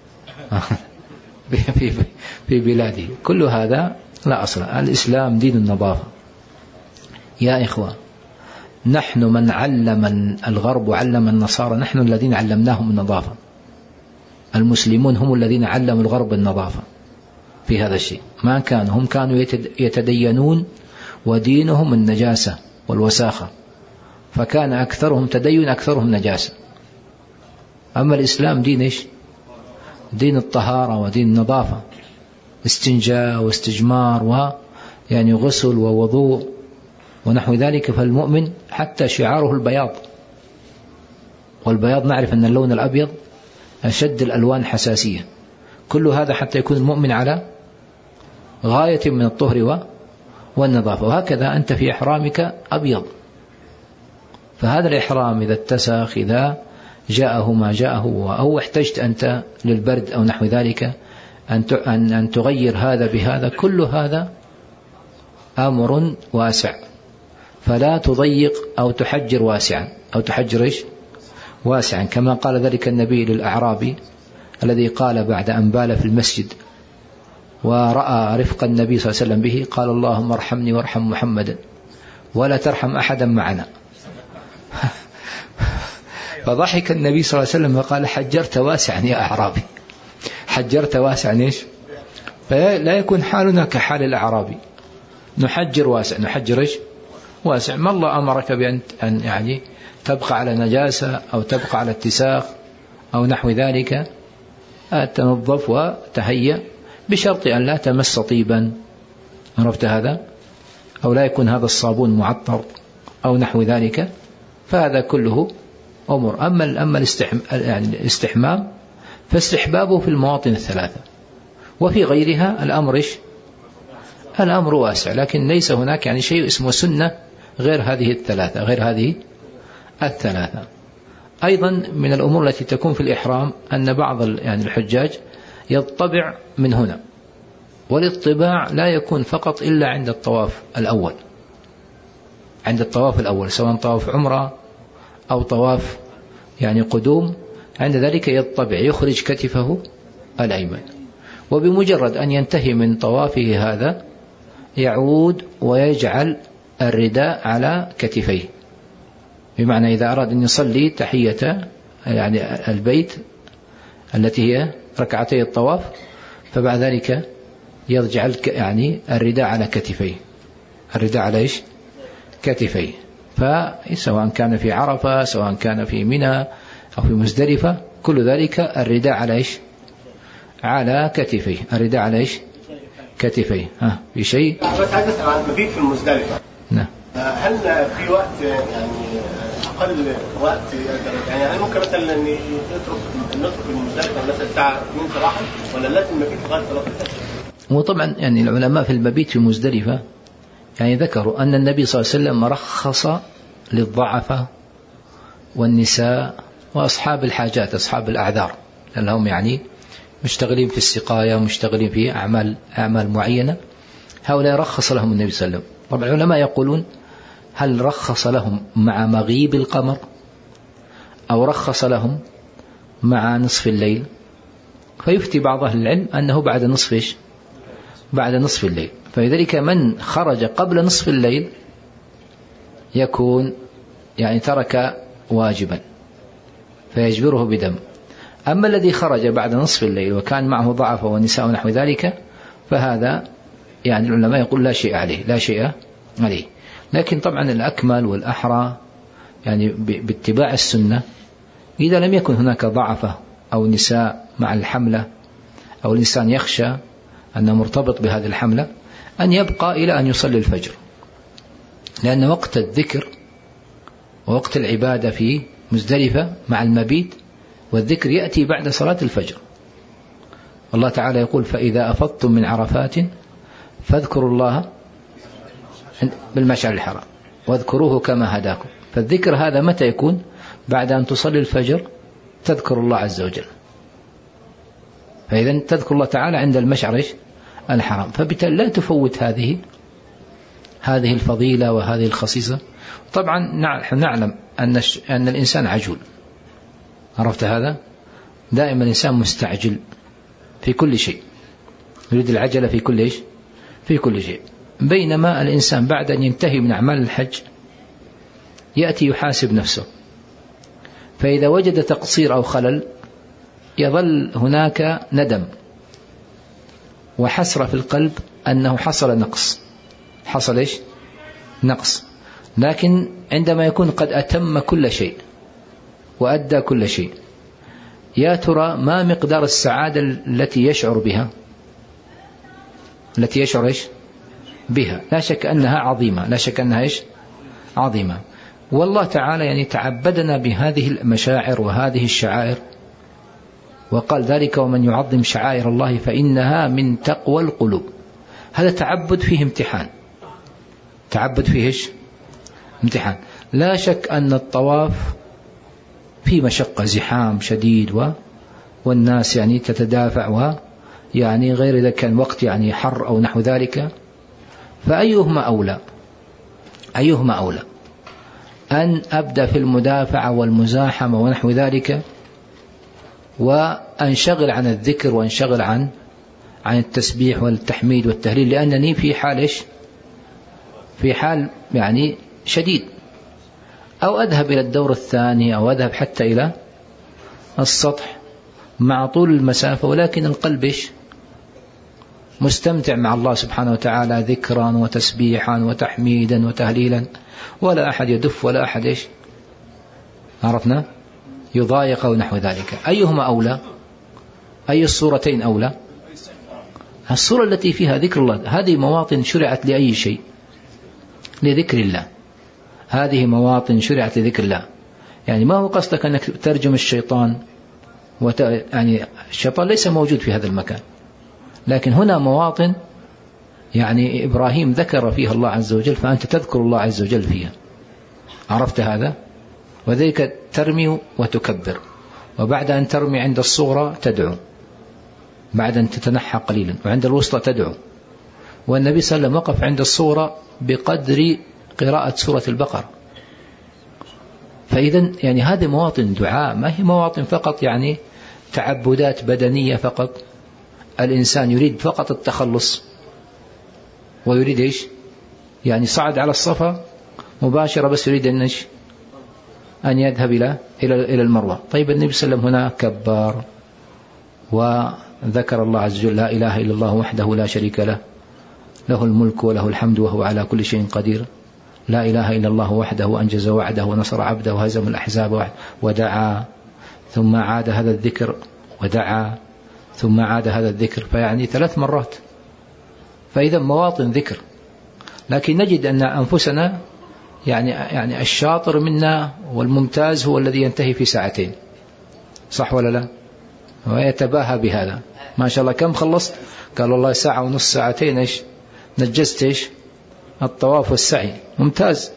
في بلاده. كل هذا لا أصل. الإسلام دين النظافة يا إخوة. نحن من علم الغرب وعلم النصارى، نحن الذين علمناهم النظافة. المسلمون هم الذين علموا الغرب النظافة في هذا الشيء. ما كانوا، هم كانوا يتدينون ودينهم النجاسة والوساخة، فكان أكثرهم تدين أكثرهم نجاسة. أما الإسلام دين إيش؟ دين الطهارة ودين النظافة، استنجاء واستجمار ويعني غسل ووضوء ونحو ذلك. فالمؤمن حتى شعاره البياض، والبياض نعرف أن اللون الأبيض أشد الألوان حساسية. كل هذا حتى يكون المؤمن على غاية من الطهر والنظافة. وهكذا أنت في إحرامك أبيض، فهذا الإحرام إذا اتسخ، إذا جاءه ما جاءه، أو احتجت أنت للبرد أو نحو ذلك أن تغير هذا بهذا، كل هذا أمر واسع، فلا تضيق أو تحجر واسعا، أو تحجر إيش؟ واسعا، كما قال ذلك النبي للأعرابي الذي قال بعد أن بال في المسجد ورأى رفق النبي صلى الله عليه وسلم به، قال اللهم ارحمني وارحم محمدا ولا ترحم أحدا معنا. فضحك النبي صلى الله عليه وسلم وقال حجرت واسعا يا أعرابي، حجرت واسعا إيش؟ فلا يكون حالنا كحال الأعرابي، نحجر واسع، نحجر إيش؟ واسع. ما الله أمرك بأن يعني تبقى على نجاسة أو تبقى على اتساخ أو نحو ذلك، تنظف وتهيأ، بشرط أن لا تمس طيبا، عرفت هذا، أو لا يكون هذا الصابون معطر أو نحو ذلك، فهذا كله أمر. أما الاستحمام فاستحبابه في المواطن 3، وفي غيرها الأمر إيش؟ الأمر واسع، لكن ليس هناك يعني شيء اسمه سنة غير هذه الثلاثة، غير هذه الثلاثة. أيضا من الأمور التي تكون في الإحرام أن بعض يعني الحجاج يطبع من هنا، والاطباع لا يكون فقط إلا عند الطواف الأول، عند الطواف الأول، سواء طواف عمرة أو طواف يعني قدوم، عند ذلك يطبع، يخرج كتفه الأيمن، وبمجرد أن ينتهي من طوافه هذا يعود ويجعل الرداء على كتفيه، بمعنى إذا أراد أن يصلي تحية يعني البيت التي هي ركعتي الطواف، فبعد ذلك يجعل يعني الرداء على كتفيه، الرداء على إيش؟ كتفيه. فسواء كان في عرفة، سواء كان في منى أو في مزدلفة، كل ذلك الرداء على إيش؟ على كتفيه، الرداء على إيش؟ كتفيه. في شيء؟ بس عايز أسأل عن المبيت في المزدلفة. نعم. هل في وقت يعني أقل وقت يعني ممكن مثلا نترك المزدلفة مثلا الساعة 2 صباحا، ولا لازم المبيت لغاية صلاة الفجر؟ وطبعا يعني العلماء في المبيت في مزدلفة يعني ذكروا أن النبي صلى الله عليه وسلم رخص للضعفاء والنساء وأصحاب الحاجات، أصحاب الأعذار، لأنهم يعني مشتغلين في السقاية ومشتغلين في أعمال معينة، هؤلاء رخص لهم النبي صلى الله عليه وسلم. طبعا العلماء يقولون هل رخص لهم مع مغيب القمر أو رخص لهم مع نصف الليل؟ فيفتي بعض أهل العلم أنه بعد نصف بعد نصف الليل، فلذلك من خرج قبل نصف الليل يكون يعني ترك واجبا فيجبره بدم. أما الذي خرج بعد نصف الليل وكان معه ضعف ونساء ونحو ذلك، فهذا يعني العلماء يقول لا شيء عليه، لا شيء عليه. لكن طبعا الأكمل والأحرى يعني باتباع السنة، إذا لم يكن هناك ضعفة أو نساء مع الحملة أو الإنسان يخشى أنه مرتبط بهذه الحملة، أن يبقى إلى أن يصلي الفجر، لأن وقت الذكر ووقت العبادة في مزدلفة مع المبيت والذكر يأتي بعد صلاة الفجر. الله تعالى يقول فإذا أفضتم من عرفات فاذكروا الله بالمشعر الحرام واذكروه كما هداكم. فالذكر هذا متى يكون؟ بعد أن تصلي الفجر تذكر الله عز وجل، فإذا تذكر الله تعالى عند المشعر الحرام، فبالتالي لا تفوت هذه الفضيلة وهذه الخصيصة. طبعا نعلم أن الإنسان عجول، عرفت هذا؟ دائما الإنسان مستعجل في كل شيء، يريد العجلة في كل شيء، بينما الإنسان بعد أن ينتهي من أعمال الحج يأتي يحاسب نفسه، فإذا وجد تقصير أو خلل يظل هناك ندم وحسرة في القلب أنه حصل نقص، حصل نقص. لكن عندما يكون قد أتم كل شيء وأدى كل شيء، يا ترى ما مقدار السعادة التي يشعر بها، التي يشعر بها؟ لا شك أنها عظيمة، لا شك أنها عظيمة. والله تعالى يعني تعبدنا بهذه المشاعر وهذه الشعائر، وقال ذلك ومن يعظم شعائر الله فإنها من تقوى القلوب. هذا تعبد فيه امتحان، تعبد فيه امتحان. لا شك أن الطواف في مشقة، زحام شديد والناس يعني تتدافع، ويعني غير إذا كان وقت يعني حر أو نحو ذلك، فأيهما أولى أن أبدأ في المدافعة والمزاحمة ونحو ذلك وأنشغل عن الذكر وأنشغل عن التسبيح والتحميد والتهليل، لأنني في حال يعني شديد، أو أذهب إلى الدور الثاني أو أذهب حتى إلى السطح مع طول المسافة، ولكن القلب مستمتع مع الله سبحانه وتعالى ذكرا وتسبيحا وتحميدا وتهليلا، ولا أحد يدف ولا أحد عرفنا يضايق أو نحو ذلك. أيهما أولى؟ أي الصورتين أولى؟ الصورة التي فيها ذكر الله. هذه مواطن شرعت لأي شيء؟ لذكر الله. هذه مواطن شرعت لذكر الله. يعني ما هو قصدك أنك ترجم الشيطان يعني الشيطان ليس موجود في هذا المكان، لكن هنا مواطن يعني إبراهيم ذكر فيها الله عز وجل، فأنت تذكر الله عز وجل فيها، عرفت هذا؟ وذلك ترمي وتكبر، وبعد أن ترمي عند الصغرى تدعو، بعد أن تتنحى قليلا، وعند الوسطى تدعو. والنبي صلى الله عليه وسلم وقف عند الصغرى بقدر قراءة سورة البقرة. فإذا يعني هذه مواطن دعاء، ما هي مواطن فقط يعني تعبدات بدنية فقط. الإنسان يريد فقط التخلص ويريد يعني صعد على الصفا مباشرة بس يريد أن يذهب إلى المروة. طيب النبي صلى الله عليه وسلم هنا كبر وذكر الله عز وجل لا إله إلا الله وحده لا شريك له، له الملك وله الحمد وهو على كل شيء قدير، لا إله إلا الله وحده أنجز وعده ونصر عبده وهزم الأحزاب ودعا، ثم عاد هذا الذكر ودعا، ثم عاد هذا الذكر، فيعني 3 مرات. فإذا مواطن ذكر. لكن نجد أن أنفسنا يعني الشاطر منا والممتاز هو الذي ينتهي في 2 ساعة، صح ولا لا؟ ويتباهى بهذا، ما شاء الله كم خلصت؟ قال والله 1.5 ساعة 2 نجزت الطواف والسعي، ممتاز.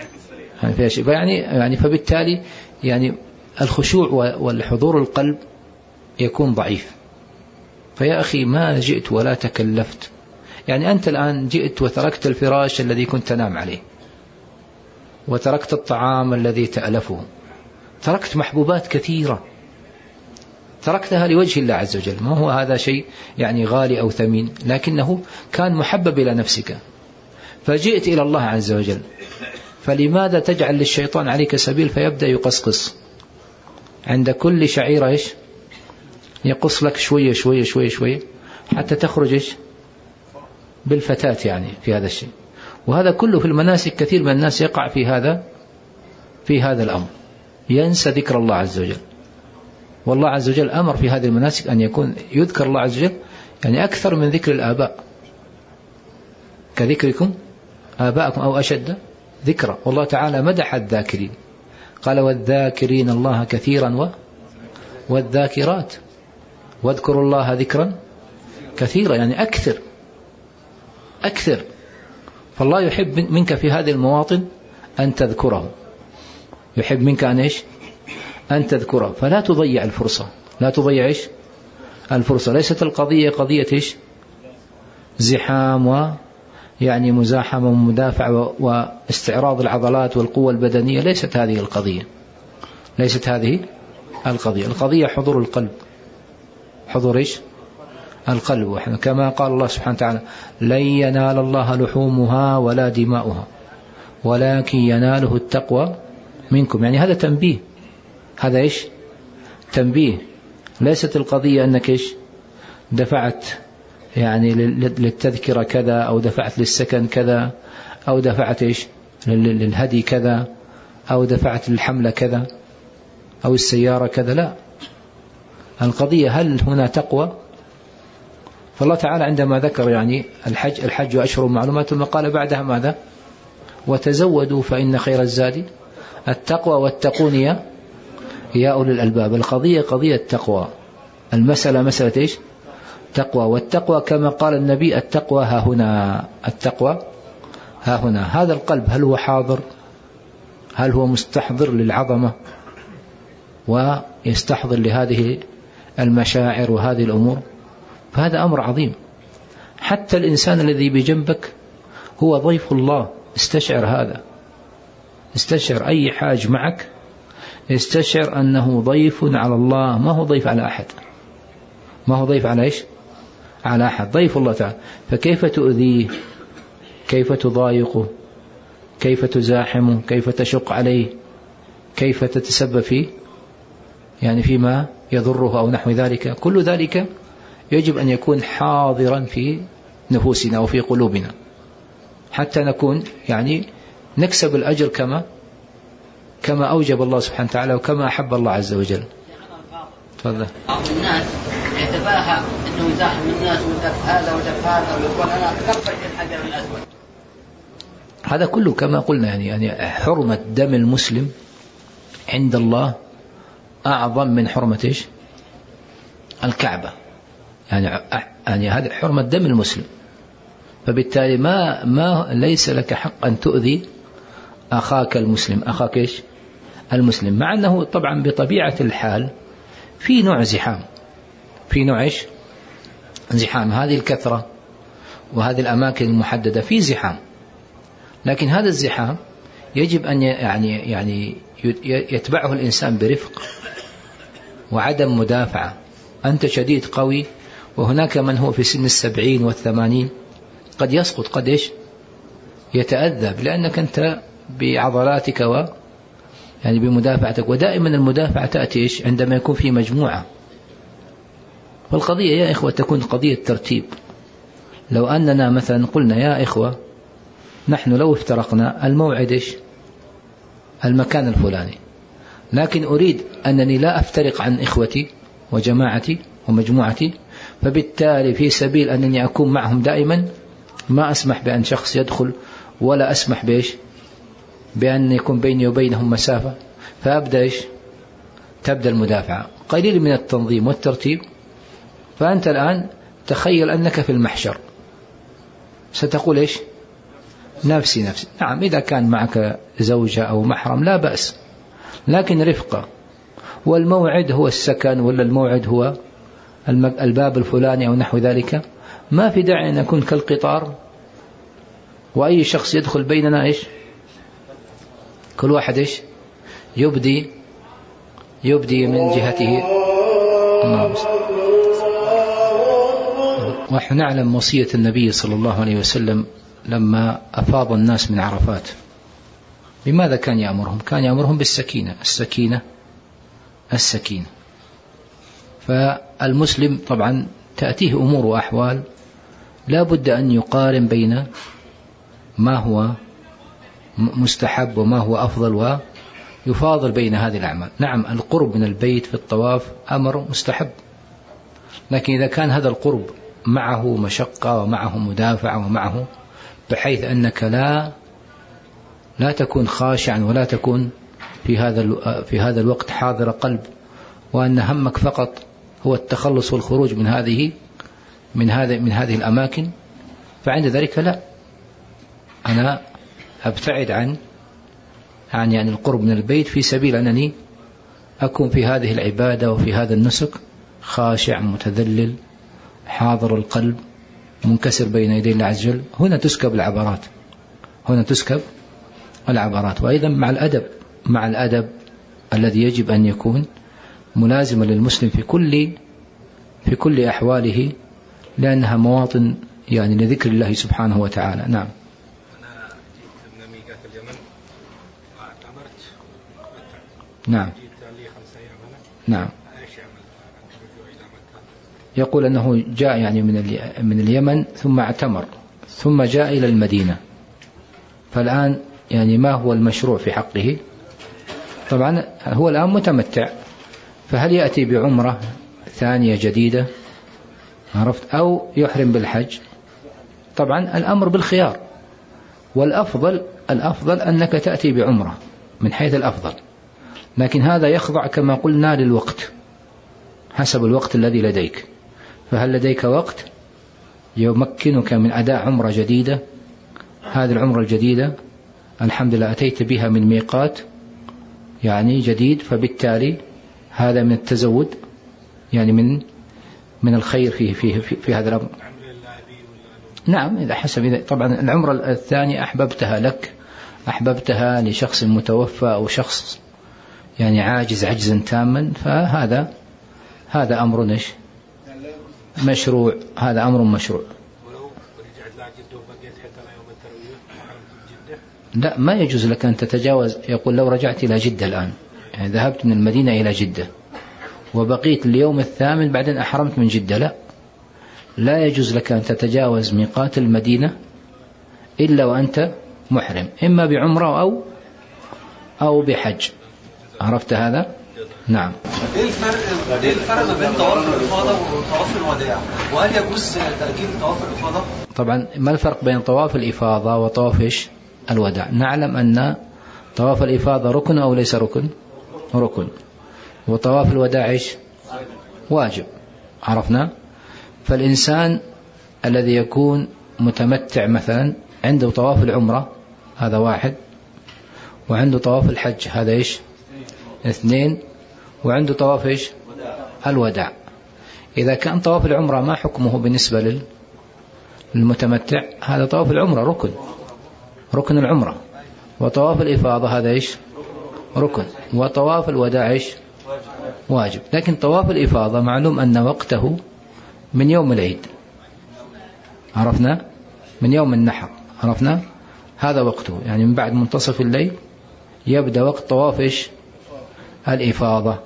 يعني فبالتالي يعني الخشوع والحضور القلب يكون ضعيف. فيا أخي ما جئت ولا تكلفت، يعني أنت الآن جئت وتركت الفراش الذي كنت تنام عليه، وتركت الطعام الذي تألفه، تركت محبوبات كثيرة، تركتها لوجه الله عز وجل. ما هو هذا شيء يعني غالي أو ثمين، لكنه كان محبب إلى نفسك، فجئت إلى الله عز وجل. فلماذا تجعل للشيطان عليك سبيل فيبدأ يقصقص عند كل شعيرة يقص لك شوية شوية شوية شوية حتى تخرج بالفتاة يعني في هذا الشيء. وهذا كله في المناسك، كثير من الناس يقع في هذا الأمر، ينسى ذكر الله عز وجل. والله عز وجل أمر في هذه المناسك أن يكون يذكر الله عز وجل يعني أكثر من ذكر الآباء، كذكركم آباءكم أو أشد ذكرا. والله تعالى مدح الذاكرين، قال والذاكرين الله كثيرا والذاكرات، واذكروا الله ذكرا كثيرا، يعني أكثر. فالله يحب منك في هذه المواطن أن تذكره، يحب منك أن تذكره، فلا تضيع الفرصة، لا تضيع الفرصة. ليست القضية قضية زحام ويعني مزاحمة ومدافع واستعراض العضلات والقوة البدنية، ليست هذه القضية، ليست هذه القضية حضور القلب، حضور القلب. كما قال الله سبحانه وتعالى لن ينال الله لحومها ولا دماؤها ولكن يناله التقوى منكم. يعني هذا تنبيه، هذا تنبيه. ليست القضية أنك دفعت يعني للتذكرة كذا، أو دفعت للسكن كذا، أو دفعت للهدي كذا، أو دفعت للحملة كذا، أو السيارة كذا. لا، القضية هل هنا تقوى؟ فالله تعالى عندما ذكر يعني الحج أشهر معلومات، ثم قال بعدها ماذا؟ وتزودوا فإن خير الزاد التقوى واتقون يا أولي الألباب. القضية قضية تقوى، المسألة مسألة تقوى. والتقوى كما قال النبي التقوى ها هنا، التقوى ها هنا. هذا القلب هل هو حاضر؟ هل هو مستحضر للعظمة ويستحضر لهذه المشاعر وهذه الأمور؟ فهذا أمر عظيم. حتى الإنسان الذي بجنبك هو ضيف الله، استشعر هذا، استشعر أي حاج معك، استشعر أنه ضيف على الله، ما هو ضيف على أحد، ما هو ضيف على على أحد، ضيف الله تعالى. فكيف تؤذيه؟ كيف تضايقه؟ كيف تزاحمه؟ كيف تشق عليه؟ كيف تتسبب فيه يعني فيما يضره أو نحو ذلك؟ كل ذلك يجب أن يكون حاضرا في نفوسنا وفي قلوبنا، حتى نكون يعني نكسب الأجر كما أوجب الله سبحانه وتعالى وكما أحب الله عز وجل. تفضل. بعض الناس يتباهى أنه يزاحم الناس ودف هذا ودف هذا ويقول أنا أكبر الحجر الأسود. هذا كله كما قلنا يعني حرمة دم المسلم عند الله أعظم من حرمة الكعبة. يعني هذا حرمة دم المسلم، فبالتالي ما ليس لك حق أن تؤذي أخاك المسلم، أخاك المسلم، مع أنه طبعا بطبيعة الحال في نوع زحام، في نوع زحام. هذه الكثرة وهذه الأماكن المحددة في زحام، لكن هذا الزحام يجب أن يعني يتبعه الإنسان برفق وعدم مدافعة. أنت شديد قوي، وهناك من هو في سن 70 و80 قد يسقط، يتأذى لأنك أنت بعضلاتك يعني بمدافعتك. ودائما المدافعة تأتي عندما يكون في مجموعة. والقضية يا إخوة تكون قضية ترتيب. لو أننا مثلا قلنا يا إخوة نحن لو افترقنا الموعد المكان الفلاني، لكن أريد أنني لا أفترق عن إخوتي وجماعتي ومجموعتي، فبالتالي في سبيل أنني أكون معهم دائما ما أسمح بأن شخص يدخل، ولا أسمح بأن يكون بيني وبينهم مسافة، فأبدأ تبدأ المدافعة. قليل من التنظيم والترتيب. فأنت الآن تخيل أنك في المحشر ستقول نفسي. نعم إذا كان معك زوجة أو محرم لا بأس، لكن رفقة. والموعد هو السكن، ولا الموعد هو الباب الفلاني أو نحو ذلك. ما في داعي أن نكون كالقطار وأي شخص يدخل بيننا كل واحد يبدي من جهته. ونحن نعلم وصية النبي صلى الله عليه وسلم لما أفاض الناس من عرفات بماذا كان يأمرهم؟ كان يأمرهم بالسكينة. السكينة. فالمسلم طبعا تأتيه أمور وأحوال لا بد أن يقارن بين ما هو مستحب وما هو أفضل، ويفاضل بين هذه الأعمال. نعم القرب من البيت في الطواف أمر مستحب، لكن إذا كان هذا القرب معه مشقة ومعه مدافعة ومعه بحيث أنك لا تكون خاشعا ولا تكون في هذا الوقت حاضر قلب، وأن همك فقط هو التخلص والخروج من هذه الأماكن، فعند ذلك لا، أنا أبتعد عن يعني القرب من البيت في سبيل أنني أكون في هذه العبادة وفي هذا النسك خاشع متذلل حاضر القلب منكسر بين يدي الله عز وجل. هنا تسكب العبرات. وأيضا مع الأدب الذي يجب أن يكون ملازما للمسلم في كل أحواله، لأنها مواطن يعني لذكر الله سبحانه وتعالى. نعم. أنا جيت من ميقات اليمن واعتمرت. نعم. جيت لي 5 أيام. نعم. ايش عملت عند الرجوع الى مكة؟ يقول انه جاء يعني من اليمن ثم اعتمر ثم جاء الى المدينة، فالآن يعني ما هو المشروع في حقه؟ طبعا هو الآن متمتع، فهل يأتي بعمرة ثانية جديدة عرفت أو يحرم بالحج؟ طبعا الأمر بالخيار، والأفضل أنك تأتي بعمرة من حيث الأفضل، لكن هذا يخضع كما قلنا للوقت حسب الوقت الذي لديك. فهل لديك وقت يمكنك من أداء عمرة جديدة؟ هذه العمرة الجديدة الحمد لله أتيت بها من ميقات يعني جديد، فبالتالي هذا من التزود يعني من الخير في هذا الأمر. نعم إذا حسب طبعا العمرة الثانية أحببتها لك، أحببتها لشخص متوفى أو شخص يعني عاجز عجزا تاما، فهذا أمر مشروع. هذا أمر مشروع. ولو رجعت لها جدة وبقيت حتى يوم التروية وحرمت جدة؟ لا ما يجوز لك أن تتجاوز. يقول لو رجعت إلى جدة الآن يعني ذهبت من المدينة إلى جدة وبقيت اليوم 8 بعدين أحرمت من جدة، لا يجوز لك أن تتجاوز ميقات المدينة إلا وأنت محرم، إما بعمرة أو بحج. عرفت هذا؟ نعم. ايه الفرق بين طواف الإفاضة وطواف الوداع؟ وهل يجوز تأجيل طواف الإفاضة؟ طبعا ما الفرق بين طواف الإفاضة وطواف الوداع؟ نعلم أن طواف الإفاضة ركن أو ليس ركن؟ ركن. وطواف الوداع واجب. عرفنا؟ فالإنسان الذي يكون متمتع مثلا عنده طواف العمرة هذا 1، وعنده طواف الحج هذا 2، وعنده طواف الوداع. إذا كان طواف العمرة ما حكمه بالنسبة للمتمتع؟ هذا طواف العمرة ركن العمرة، وطواف الإفاضة هذا ركن، وطواف الوداع واجب. لكن طواف الإفاضة معلوم أن وقته من يوم العيد، عرفنا، من يوم النحر، عرفنا، هذا وقته، يعني من بعد منتصف الليل يبدأ وقت طواف الإفاضة.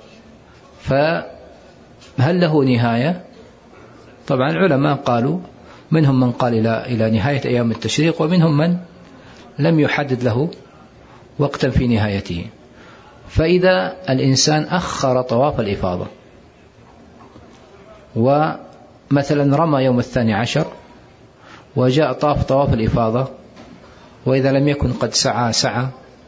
فهل له نهاية؟ طبعا العلماء قالوا، منهم من قال إلى نهاية أيام التشريق، ومنهم من لم يحدد له وقتا في نهايته. فإذا الإنسان أخر طواف الإفاضة ومثلا رمى يوم 12 وجاء طواف الإفاضة، وإذا لم يكن قد سعى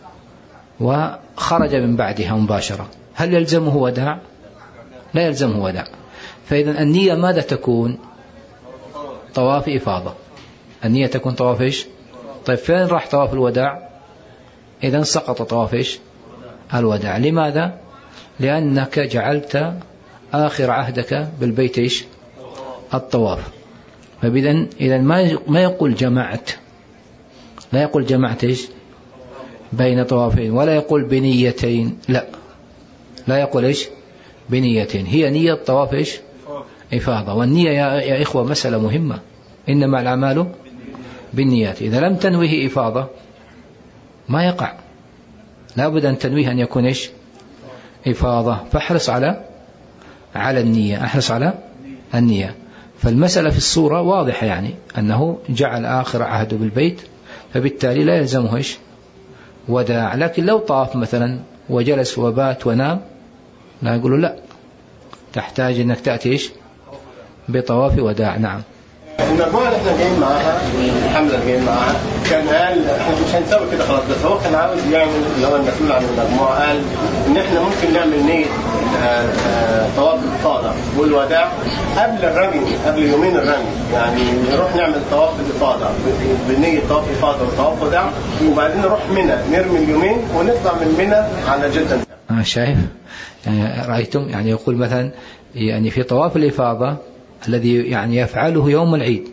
وخرج من بعدها مباشرة، هل يلزمه وداع؟ لا يلزمه وداع. فإذا النية ماذا تكون؟ طواف إفاضة. النية تكون طواف طيب فين راح طواف الوداع؟ إذا سقط طواف الوداع. لماذا؟ لأنك جعلت آخر عهدك بالبيت الطواف. فإذا ما يقول جمعت، لا يقول جمعت بين طوافين، ولا يقول بنيتين، لا يقول بنيتين، هي نية طواف إفاضة. والنية يا إخوة مسألة مهمة، إنما الأعمال بالنيات. إذا لم تنويه إفاضة ما يقع، لا بد أن تنويه أن يكون إفاضة. فاحرص على النية، احرص على النية. فالمسألة في الصورة واضحة، يعني أنه جعل آخر عهده بالبيت، فبالتالي لا يلزمه وداع. لكن لو طاف مثلا وجلس وبات ونام، لا يقولوا لا، تحتاج أنك تأتي بطواف وداع. نعم. المجموعة اللي احنا جايين معاها، الحملة اللي جايين معاها، كان قال احنا مش هنسوي كده خلاص، بس هو كان عاوز يعمل، اللي هو المسؤول عن المجموعة، قال ان احنا ممكن نعمل نية طواف الإفاضة والوداع قبل الرمي، قبل يومين الرمي، يعني نروح نعمل طواف الإفاضة بنية طواف إفاضة وطواف وداع، وبعدين نروح منى نرمي اليومين ونطلع من منى على جدة. شايف يعني، رأيتم يعني يقول مثلا يعني في الإفاضة الذي يعني يفعله يوم العيد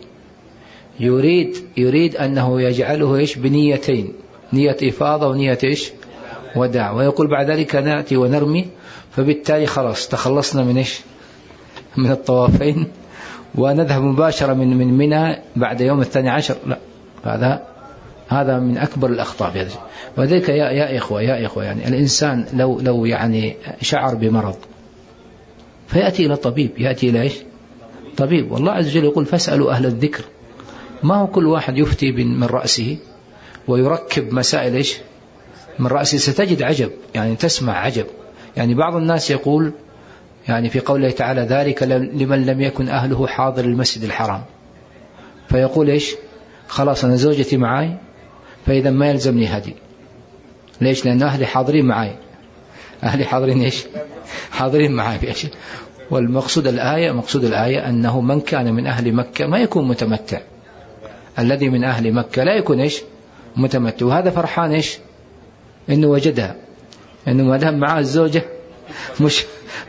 يريد أنه يجعله بنيتين، نية إفاضة ونية وداع، ويقول بعد ذلك نأتي ونرمي، فبالتالي خلاص تخلصنا من الطوافين ونذهب مباشرة من منى بعد يوم 12. لا، هذا من أكبر الأخطاء في هذا. وذلك يا إخوة يعني الإنسان لو يعني شعر بمرض فيأتي إلى طبيب، يأتي إلى طبيب. والله عز وجل يقول فاسألوا أهل الذكر. ما هو كل واحد يفتي من رأسه ويركب مسائل من رأسه. ستجد عجب، يعني تسمع عجب. يعني بعض الناس يقول يعني في قوله تعالى ذلك لمن لم يكن أهله حاضر المسجد الحرام، فيقول خلاص أنا زوجتي معاي، فإذا ما يلزمني هدي. ليش؟ لأن أهلي حاضرين معاي، أهلي حاضرين حاضرين معاي في أشياء. والمقصود الآية أنه من كان من أهل مكة ما يكون متمتع، الذي من أهل مكة لا يكون متمتع. وهذا فرحان إنه وجدها، إنه ما دام معاه الزوجة مش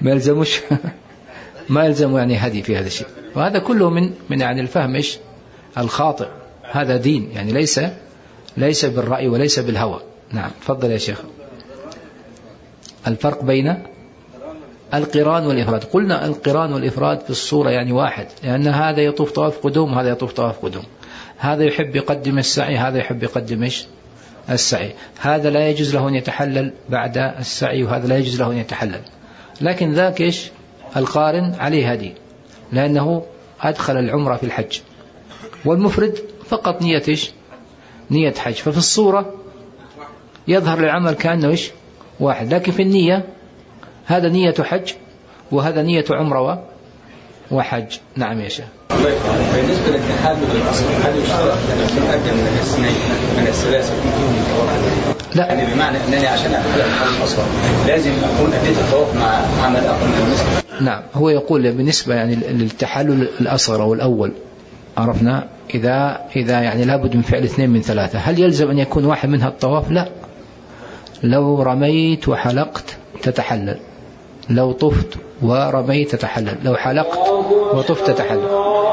ما يلزم يعني هدي في هذا الشيء. وهذا كله من يعني الفهم الخاطئ. هذا دين، يعني ليس بالرأي وليس بالهوى. نعم. تفضل يا شيخ. الفرق بين القران والإفراد. قلنا القران والإفراد في الصورة يعني واحد، لأن هذا يطوف طواف قدوم وهذا يطوف طواف قدوم، هذا يحب يقدم السعي هذا يحب يقدم السعي، هذا لا يجوز له أن يتحلل بعد السعي وهذا لا يجوز له أن يتحلل. لكن ذاك القارن عليه هدي، لأنه أدخل العمرة في الحج، والمفرد فقط نية حج. ففي الصورة يظهر للعمل كأنه واحد، لكن في النية هذا نية حج وهذا نية عمرة وحج. نعم يا شيخ. بالنسبة للتحلل الأصل هل يشترط أن تقدم من الاثنين من الثلاثة لا، يعني بمعنى أنني عشان أحل الحل أصلا لازم أكون أديت الطواف مع عمل أقل من المسلم. نعم، هو يقول بالنسبة يعني للتحلل الأصغر والأول عرفنا إذا يعني لابد من فعل 2 من 3. هل يلزم أن يكون واحد منها الطواف؟ لا، لو رميت وحلقت تتحلل، لو طفت ورميت تتحلل، لو حلقت وطفت تتحلل.